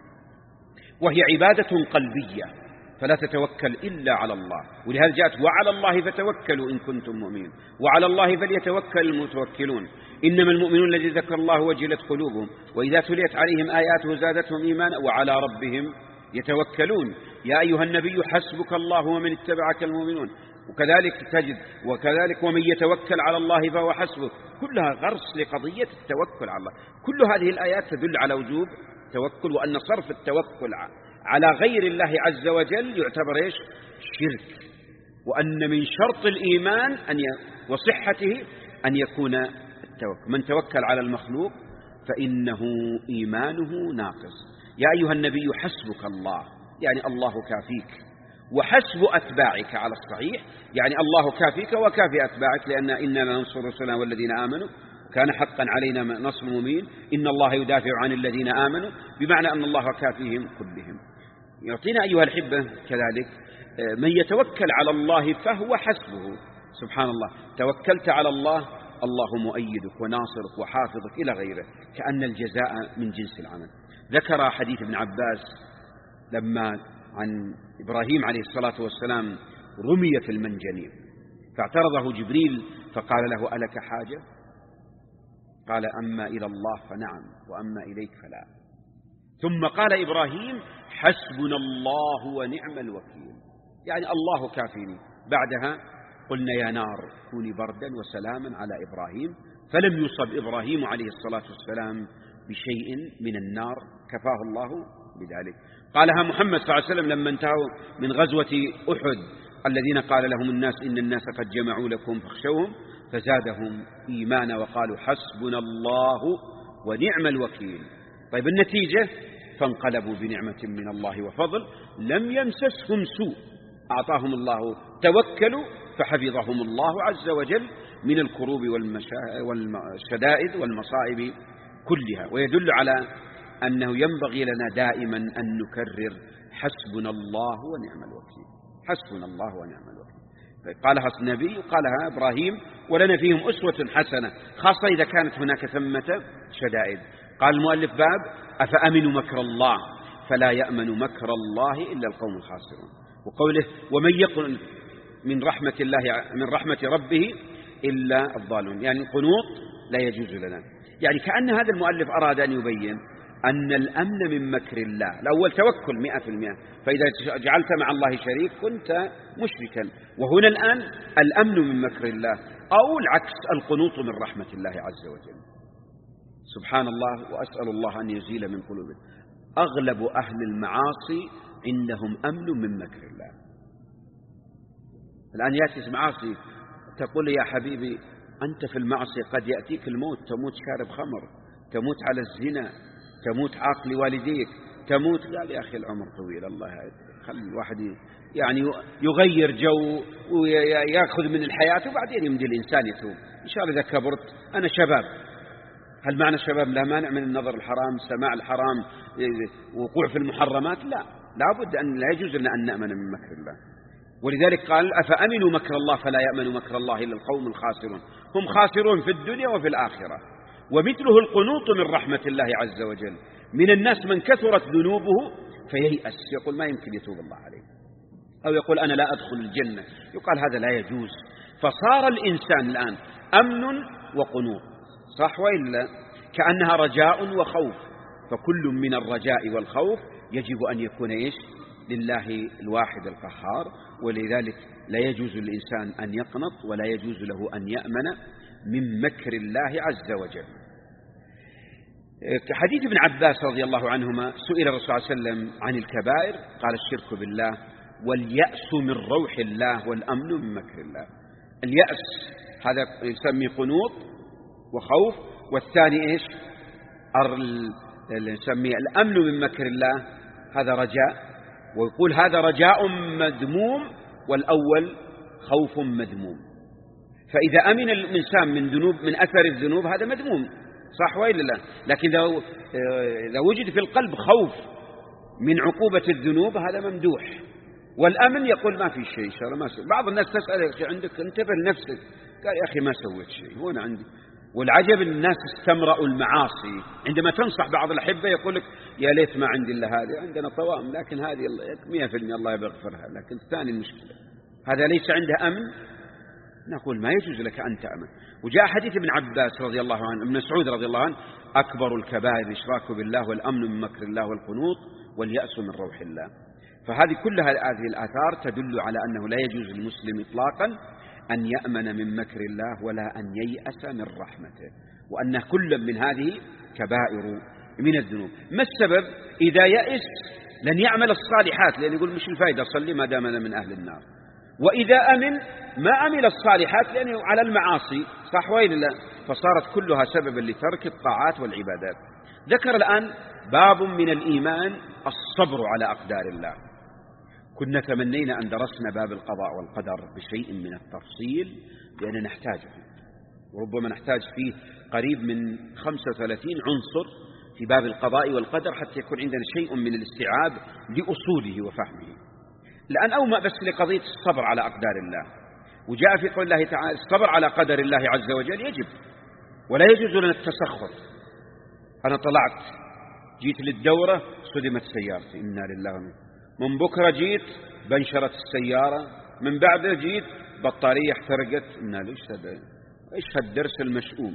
وهي عبادة قلبية، فلا تتوكل إلا على الله. ولهذا جاءت وعلى الله فتوكلوا إن كنتم مؤمنين، وعلى الله فليتوكل المتوكلون. إنما المؤمنون الذي ذكر الله وجلت قلوبهم وإذا تليت عليهم آياته زادتهم إيمانا وعلى ربهم يتوكلون. يا أيها النبي حسبك الله ومن اتبعك المؤمنون. وكذلك تجد وكذلك ومن يتوكل على الله فهو حسبه، كلها غرس لقضية التوكل على الله. كل هذه الآيات تدل على وجوب التوكل، وأن صرف التوكل على غير الله عز وجل يعتبر إيش؟ شرك، وأن من شرط الإيمان وصحته أن يكون التوكل. من توكل على المخلوق فإنه إيمانه ناقص. يا أيها النبي حسبك الله، يعني الله كافيك، وحسب أتباعك على الصحيح، يعني الله كافيك وكافي أتباعك، لأن إننا ننصر رسلنا والذين آمنوا كان حقا علينا نصر المؤمنين، إن الله يدافع عن الذين آمنوا، بمعنى أن الله كافيهم كلهم. يعطينا أيها الأحبة كذلك من يتوكل على الله فهو حسبه. سبحان الله، توكلت على الله، الله مؤيدك وناصرك وحافظك إلى غيره، كأن الجزاء من جنس العمل. ذكر حديث ابن عباس لما عن إبراهيم عليه الصلاة والسلام رمي في المنجنيق، فاعترضه جبريل فقال له: ألك حاجة؟ قال: أما إلى الله فنعم، وأما إليك فلا. ثم قال إبراهيم: حسبنا الله ونعم الوكيل، يعني الله كافيني. بعدها قلنا: يا نار كوني بردا وسلاما على إبراهيم، فلم يصب إبراهيم عليه الصلاة والسلام بشيء من النار، كفاه الله بذلك. قالها محمد صلى الله عليه وسلم لما انتهوا من غزوة أحد: الذين قال لهم الناس إن الناس قد جمعوا لكم فاخشوهم، فزادهم إيمانا وقالوا حسبنا الله ونعم الوكيل. طيب النتيجة: فانقلبوا بنعمة من الله وفضل لم يمسسهم سوء، أعطاهم الله، توكلوا فحفظهم الله عز وجل من الكروب والشدائد والمصائب كلها. ويدل على أنه ينبغي لنا دائما أن نكرر حسبنا الله ونعم الوكيل، حسبنا الله ونعم الوكيل. قالها النبي وقالها إبراهيم، ولنا فيهم أسوة حسنة، خاصة إذا كانت هناك ثمة شدائد. قال المؤلف: باب أفأمنوا مكر الله فلا يأمن مكر الله إلا القوم الخاسرون. وقوله: ومن يقل من رحمة ربه إلا الضالون، يعني القنوط لا يجوز لنا. يعني كأن هذا المؤلف أراد أن يبين أن الأمن من مكر الله، الأول توكل 100%، فإذا جعلت مع الله شريك كنت مشركا. وهنا الآن الأمن من مكر الله، أو العكس، القنوط من رحمة الله عز وجل. سبحان الله، وأسأل الله أن يزيل من قلوبهم. أغلب أهل المعاصي عندهم أمن من مكر الله. الآن يأتي معاصي، تقول: يا حبيبي أنت في المعصية قد يأتيك الموت، تموت شارب خمر، تموت على الزنا، تموت عاق لوالديك، تموت. قال: يا أخي العمر طويل، الله خلي الواحد يعني يغير جو ويأخذ من الحياة، وبعدين يمدي الإنسان يتوب إن شاء الله. إذا كبرت أنا شباب. هل معنى الشباب لا مانع من النظر الحرام، سماع الحرام، وقوع في المحرمات؟ لا بد أن لا يجوز لنا أن نأمن من مكر الله. ولذلك قال: أفأمنوا مكر الله فلا يأمن مكر الله إلا القوم الخاسرون. هم خاسرون في الدنيا وفي الآخرة. ومثله القنوط من رحمة الله عز وجل. من الناس من كثرت ذنوبه فييأس، يقول ما يمكن يتوب الله عليه، أو يقول أنا لا أدخل الجنة. يقال هذا لا يجوز. فصار الإنسان الآن أمن وقنوط، صح وإلا؟ كأنها رجاء وخوف، فكل من الرجاء والخوف يجب أن يكون لله الواحد القهار. ولذلك لا يجوز للإنسان أن يقنط، ولا يجوز له أن يأمن من مكر الله عز وجل. حديث ابن عباس رضي الله عنهما: سئل الرسول صلى الله عليه وسلم عن الكبائر، قال: الشرك بالله، واليأس من روح الله، والأمن من مكر الله. اليأس هذا يسمي قنوط وخوف، والثاني نسميه الأمن من مكر الله، هذا رجاء. ويقول هذا رجاء مذموم، والأول خوف مذموم. فإذا أمن الإنسان من أثر الذنوب هذا مذموم، صح وإلا لا؟ لكن إذا وجد في القلب خوف من عقوبة الذنوب هذا ممدوح. والأمن يقول ما في شيء إن شاء الله ما سويت. بعض الناس تسأل: يا أخي عندك، انتبه لنفسك. قال: يا أخي ما سويت شيء، هو أنا عندي. والعجب الناس استمرأوا المعاصي. عندما تنصح بعض الأحبة يقول لك: يا ليت ما عندي إلا هذه، عندنا طوام، لكن هذه 100% الله يغفرها، لكن الثاني المشكلة هذا ليس عنده أمن. نقول ما يجوز لك أن تأمن. وجاء حديث ابن عباس رضي الله عنه، ابن مسعود رضي الله عنه: أكبر الكبائر الإشراك بالله، والأمن من مكر الله، والقنوط، واليأس من روح الله. فهذه كلها هذه الآثار تدل على أنه لا يجوز للمسلم إطلاقا أن يأمن من مكر الله، ولا أن ييأس من رحمته، وأن كل من هذه كبائر من الذنوب. ما السبب؟ إذا يأس لن يعمل الصالحات، لأن يقول مش الفائدة صلي ما دام أنا من أهل النار. وإذا أمن ما عمل الصالحات لأنه على المعاصي، صح وإلا لا؟ فصارت كلها سببا لترك الطاعات والعبادات. ذكر الآن باب من الإيمان: الصبر على أقدار الله. كنا تمنينا أن درسنا باب القضاء والقدر بشيء من التفصيل لأننا نحتاجه، وربما نحتاج فيه قريب من 35 عنصر في باب القضاء والقدر حتى يكون عندنا شيء من الاستيعاب لأصوله وفهمه. الآن أومأ بس لقضية الصبر على أقدار الله، وجاء في قول الله تعالى الصبر على قدر الله عز وجل يجب، ولا يجوز لنا التسخط. أنا طلعت جيت للدورة صدمت سيارتي، إنا لله، من بكرة جيت بنشرت السيارة، من بعد جيت بطارية احترقت، إنا إيش هالدرس المشؤوم.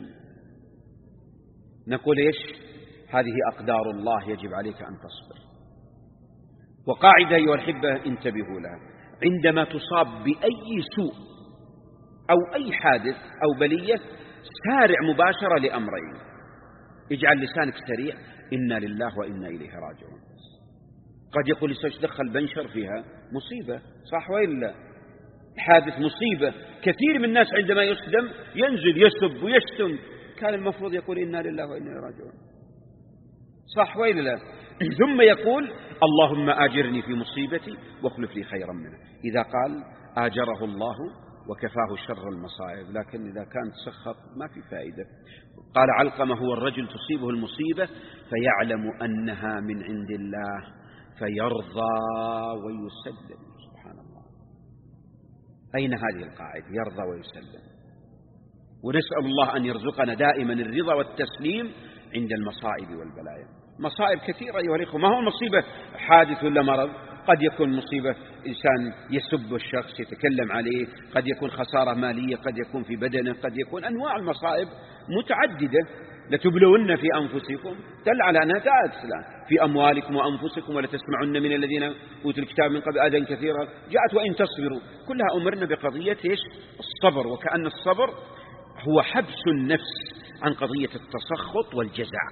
نقول إيش؟ هذه أقدار الله يجب عليك أن تصبر. وقاعدة أيها الأحبة انتبهوا لها، عندما تصاب بأي سوء أو أي حادث أو بلية سارع مباشرة لأمرين، اجعل لسانك سريع، إنا لله وإنا إليه راجعون. قد يقول لساش دخل بنشر فيها مصيبة، صح وإلا؟ حادث مصيبة. كثير من الناس عندما يصدم ينزل يسب ويشتم، كان المفروض يقول إنا لله وإنا إليه راجعون، صح وإلا؟ ثم يقول اللهم آجرني في مصيبتي واخلف لي خيرا منها. إذا قال آجره الله وكفاه شر المصائب، لكن إذا كان تسخط ما في فائدة. قال علقمة هو الرجل تصيبه المصيبة فيعلم أنها من عند الله فيرضى ويسلم. سبحان الله، أين هذه القاعدة؟ يرضى ويسلم. ونسأل الله أن يرزقنا دائما الرضا والتسليم عند المصائب والبلايا. مصائب كثيرة أيها الأخوة، ما هو المصيبة حادث ولا مرض، قد يكون مصيبة إنسان يسب الشخص يتكلم عليه، قد يكون خسارة مالية، قد يكون في بدنه، قد يكون أنواع المصائب متعددة. لتبلون في أنفسكم دل على أنها دعت في أموالكم وأنفسكم ولتسمعن من الذين أوتوا الكتاب من قبل أذى كثيرا، جاءت وإن تصبروا، كلها أمرنا بقضية الصبر. وكأن الصبر هو حبس النفس عن قضية التسخط والجزع.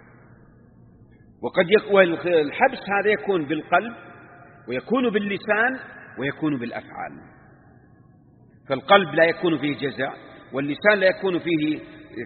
والحبس هذا يكون بالقلب ويكون باللسان ويكون بالأفعال. فالقلب لا يكون فيه جزع، واللسان لا يكون فيه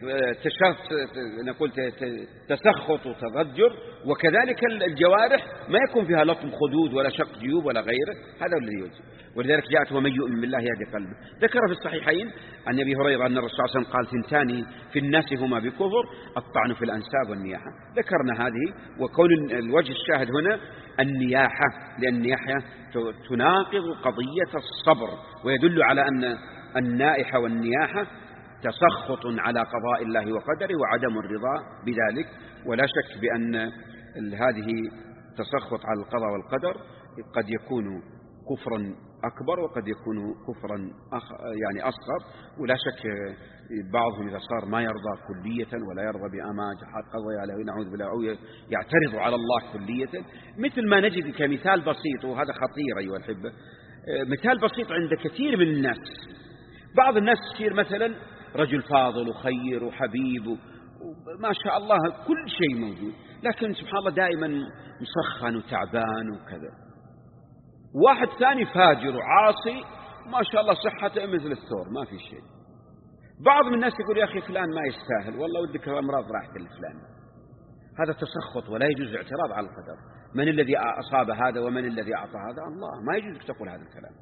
نقول تسخط وتضجر، وكذلك الجوارح ما يكون فيها لطم خدود ولا شق جيوب ولا غيره. هذا الذي يوجد. ولذلك جاءت ومن يؤمن بالله يهدي قلبه. ذكر في الصحيحين عن أبي هريرة أن الرسول صلى الله عليه وسلم قال ثنتان في الناس هما بكفر، الطعن في الأنساب والنياحة. ذكرنا هذه، وكون الوجه الشاهد هنا النياحة، لأن النياحة تناقض قضية الصبر، ويدل على أن النائحة والنياحة تسخط على قضاء الله وقدره وعدم الرضا بذلك. ولا شك بأن هذه تسخط على القضاء والقدر قد يكون كفرا أكبر وقد يكون كفرا يعني أصغر. ولا شك بعضهم إذا صار ما يرضى كلية ولا يرضى بأما قضى عليه نعوذ بالله أو يعترض على الله كلية، مثل ما نجد كمثال بسيط، وهذا خطير أيها الأحبة. مثال بسيط عند كثير من الناس. بعض الناس يصير مثلا رجل فاضل وخير وحبيب وما شاء الله كل شيء موجود، لكن سبحان الله دائما مسخن وتعبان وكذا. واحد ثاني فاجر وعاصي ما شاء الله صحته مثل الثور، ما في شيء. بعض من الناس يقول يا أخي فلان ما يستاهل، والله ودك أمراض راحت لفلان. هذا تسخط، ولا يجوز اعتراض على القدر. من الذي أصاب هذا ومن الذي أعطى هذا؟ الله. ما يجوز تقول هذا الكلام.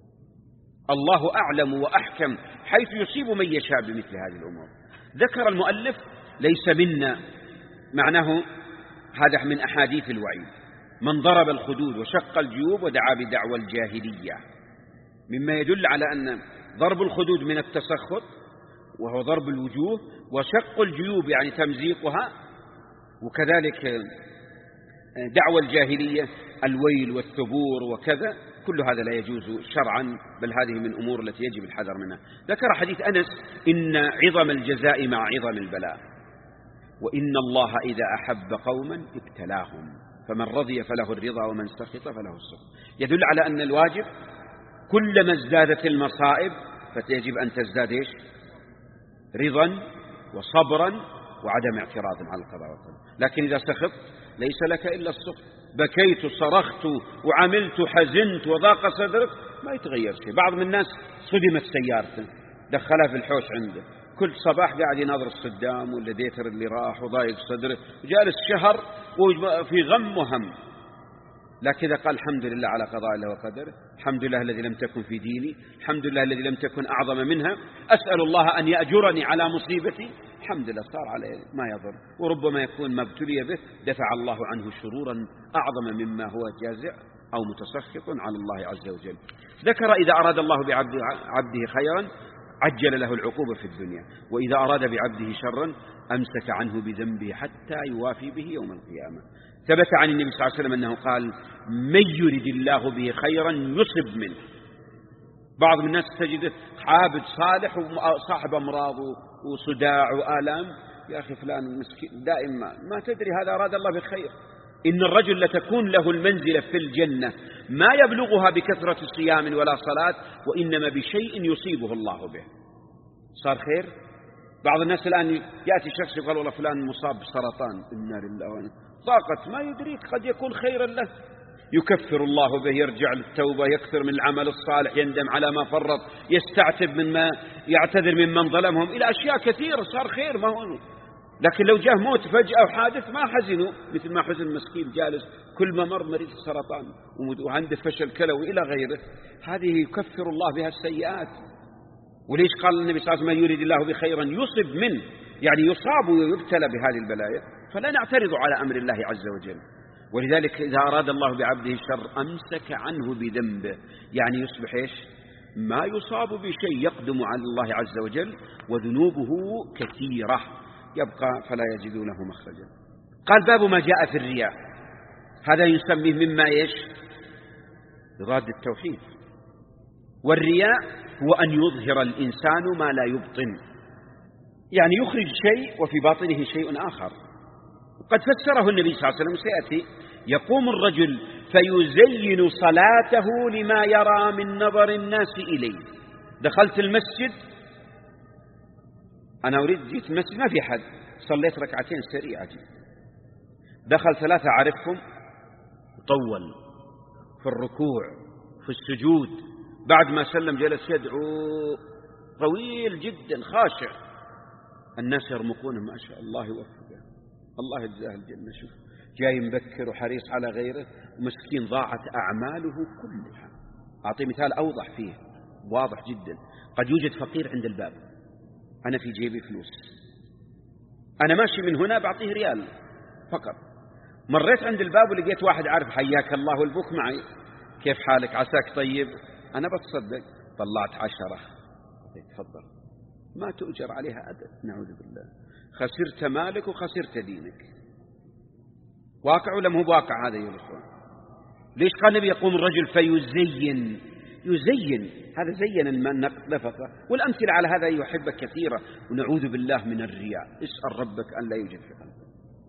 الله أعلم وأحكم حيث يصيب من يشاء بمثل هذه الأمور. ذكر المؤلف ليس منا، معناه هذا من أحاديث الوعيد، من ضرب الخدود وشق الجيوب ودعا بدعوى الجاهلية، مما يدل على أن ضرب الخدود من التسخط وهو ضرب الوجوه، وشق الجيوب يعني تمزيقها، وكذلك دعوى الجاهلية الويل والثبور وكذا. كل هذا لا يجوز شرعا، بل هذه من أمور التي يجب الحذر منها. ذكر حديث أنس إن عظم الجزاء مع عظم البلاء، وإن الله إذا أحب قوما ابتلاهم، فمن رضي فله الرضا ومن سخط فله السخط. يدل على أن الواجب كلما ازدادت المصائب فيجب أن تزداد إيش؟ رضا وصبرا وعدم اعتراض على القضاء والقدر. لكن إذا سخط ليس لك إلا السخط، بكيت صرخت وعملت حزنت وضاق صدرك، ما يتغير شيء. بعض من الناس صدمت سيارته دخلها في الحوش عنده، كل صباح قاعد يناظر الصدام ولا ديتر اللي راح وضايق صدره، وجالس شهر وفي غم وهم. لكن إذا قال الحمد لله على قضاء الله وقدره، الحمد لله الذي لم تكن في ديني، الحمد لله الذي لم تكن أعظم منها، أسأل الله أن يأجرني على مصيبتي، الحمد لله صار عليه ما يضر. وربما يكون ما ابتلي به دفع الله عنه شرورا أعظم مما هو جازع أو متسخط على الله عز وجل. ذكر إذا أراد الله بعبده خيرا عجل له العقوبة في الدنيا، وإذا أراد بعبده شرا أمسك عنه بذنبه حتى يوافي به يوم القيامة. ثبت عن النبي صلى الله عليه وسلم أنه قال: من يرد الله به خيرا يصب منه. بعض من الناس تجده عابد صالح وصاحب أمراض وصداع وآلام، يا أخي فلان مسكين دائما ما تدري هذا أراد الله بالخير. إن الرجل لتكون له المنزلة في الجنة ما يبلغها بكثرة صيام ولا صلاة، وإنما بشيء يصيبه الله به صار خير. بعض الناس الآن يأتي شخص يقول والله فلان مصاب بسرطان، إنا لله وإنا ضاقت، ما يدريك قد يكون خيرا له، يكفر الله به، يرجع للتوبة، يكثر من العمل الصالح، يندم على ما فرط، يستعتب مما يعتذر ممن ظلمهم، إلى أشياء كثيرة صار خير. ما هو لكن لو جاء موت فجأة أو حادث ما حزنوا مثل ما حزن مسكين جالس كل ما مر مريض السرطان وعنده فشل كلوي إلى غيره. هذه يكفر الله بها السيئات. وليش قال النبي صلى الله عليه وسلم: يريد الله بخيرا يصب منه، يعني يصاب ويبتلى بهذه البلايا. فلا نعترض على أمر الله عز وجل. ولذلك إذا أراد الله بعبده الشر أمسك عنه بذنبه، يعني يصبح إيش؟ ما يصاب بشيء، يقدم على الله عز وجل وذنوبه كثيرة، يبقى فلا يجد له مخرجا. قال: باب ما جاء في الرياء. هذا يسميه مما إيش؟ يضاد التوحيد. والرياء هو أن يظهر الإنسان ما لا يبطن، يعني يخرج شيء وفي باطنه شيء آخر. قد فسره النبي صلى الله عليه وسلم، سيأتي: يقوم الرجل فيزين صلاته لما يرى من نظر الناس إليه. دخلت المسجد، أنا أريد جيت المسجد ما في حد، صليت ركعتين سريعة جدا، دخل ثلاثة أعرفهم، طول في الركوع في السجود، بعد ما سلم جلس يدعو طويل جدا خاشع، الناس يرمقونه ما شاء الله يوفقه، الله يجزاه الجنة. شوف جاي مبكر وحريص على غيره، ومسكين ضاعت أعماله كلها. أعطي مثال أوضح فيه واضح جدا. قد يوجد فقير عند الباب، أنا في جيبي فلوس، أنا ماشي من هنا بعطيه ريال فقط، مريت عند الباب ولقيت واحد عارف حياك الله والبوك معي، كيف حالك عساك طيب، أنا بتصدق، طلعت 10، تفضل، ما تؤجر عليها أبدا، نعوذ بالله، خسرت مالك وخسرت دينك. واقع ولا مو واقع هذا يا الإخوان؟ ليش قال النبي يقوم الرجل فيزين؟ يزين، هذا زين النفقة، والأمثلة على هذا يحب كثيرة. ونعوذ بالله من الرياء، اسأل ربك أن لا يوجد في قلبك.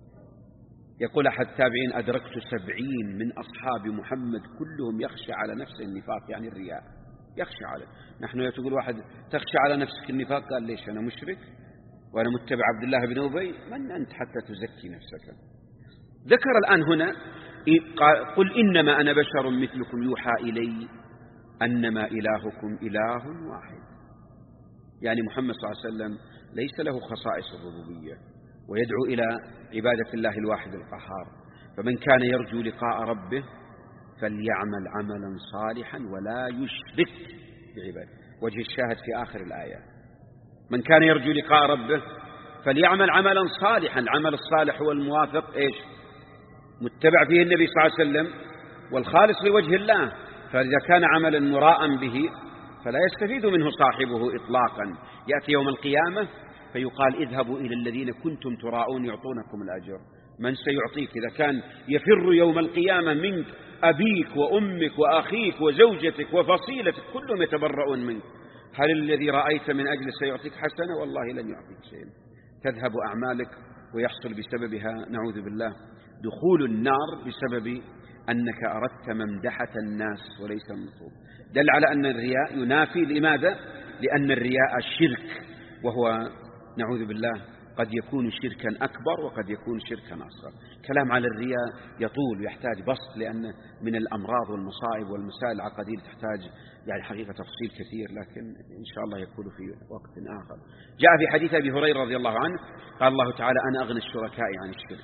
يقول أحد التابعين: أدركت 70 من أصحاب محمد كلهم يخشى على نفسه النفاق، يعني الرياء يخشى عليه. نحن تقول واحد تخشى على نفسك النفاق، قال ليش أنا مشرك وأنا متبع عبد الله بن أبي؟ من أنت حتى تزكي نفسك؟ ذكر الآن هنا: قل إنما أنا بشر مثلكم يوحى إلي أنما إلهكم إله واحد. يعني محمد صلى الله عليه وسلم ليس له خصائص الربوبية، ويدعو إلى عبادة الله الواحد القهار. فمن كان يرجو لقاء ربه فليعمل عملا صالحا ولا يشرك بعباده. وجه الشاهد في آخر الآية: من كان يرجو لقاء ربه فليعمل عملا صالحا. العمل الصالح هو الموافق إيش؟ متبع فيه النبي صلى الله عليه وسلم والخالص لوجه الله. فإذا كان عملا مراء به فلا يستفيد منه صاحبه إطلاقا. يأتي يوم القيامة فيقال: اذهبوا إلى الذين كنتم تراءون يعطونكم الأجر. من سيعطيك إذا كان يفر يوم القيامة منك أبيك وأمك وأخيك وزوجتك وفصيلتك كلهم يتبرؤون منك؟ هل الذي رأيت من أجل سيعطيك حسنة؟ والله لن يعطيك شيء. تذهب أعمالك ويحصل بسببها نعوذ بالله دخول النار بسبب أنك أردت ممدحة الناس وليس المطلوب. دل على أن الرياء ينافي. لماذا؟ لأن الرياء شرك، وهو نعوذ بالله قد يكون شركا أكبر وقد يكون شركا أصغر. كلام على الرياء يطول ويحتاج بسط، لأن من الأمراض والمصائب والمسائل العقدية تحتاج يعني حقيقة تفصيل كثير، لكن إن شاء الله يكون في وقت آخر. جاء في حديث أبي هريرة رضي الله عنه قال الله تعالى: أنا أغنى الشركاء عن الشرك.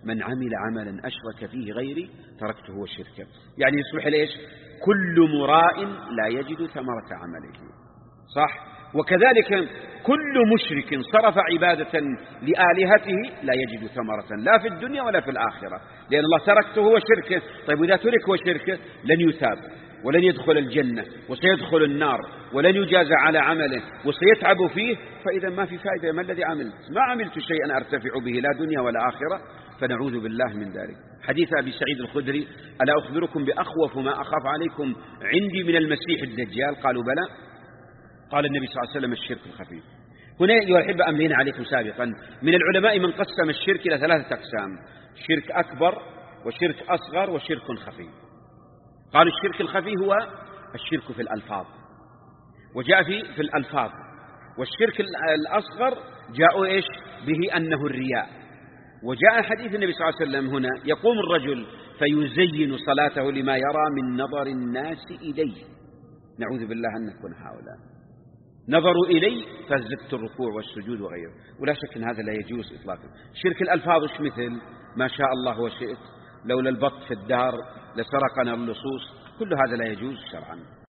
من عمل عملا أشرك فيه غيري تركته وشركه. يعني يصبح ليش؟ كل مراء لا يجد ثمرة عمله. صح؟ وكذلك كل مشرك صرف عبادة لآلهته لا يجد ثمرة لا في الدنيا ولا في الآخرة، لأن الله تركته وشركه. طيب وإذا ترك وشركه لن يثاب ولن يدخل الجنة وسيدخل النار ولن يجازى على عمله وسيتعب فيه، فإذا ما في فائدة. ما الذي عملت؟ ما عملت شيئا أرتفع به لا دنيا ولا آخرة، فنعوذ بالله من ذلك. حديث أبي سعيد الخدري: ألا أخبركم بأخوف ما أخاف عليكم عندي من المسيح الدجال؟ قالوا بلى. قال النبي صلى الله عليه وسلم: الشرك الخفي. هنا أيها الأحبة أملينا عليكم سابقا من العلماء من قسم الشرك إلى 3 أقسام: شرك أكبر وشرك أصغر وشرك خفي. قالوا الشرك الخفي هو الشرك في الألفاظ، وجاء في الألفاظ. والشرك الأصغر جاءوا إيش به؟ أنه الرياء. وجاء حديث النبي صلى الله عليه وسلم هنا: يقوم الرجل فيزين صلاته لما يرى من نظر الناس إليه. نعوذ بالله أن نكون هؤلاء. نظروا إلي فزدت الركوع والسجود وغيره. ولا شك أن هذا لا يجوز إطلاقا. شرك الألفاظ وش مثل؟ ما شاء الله وشئت، لولا البط في الدار لسرقنا اللصوص. كل هذا لا يجوز شرعا.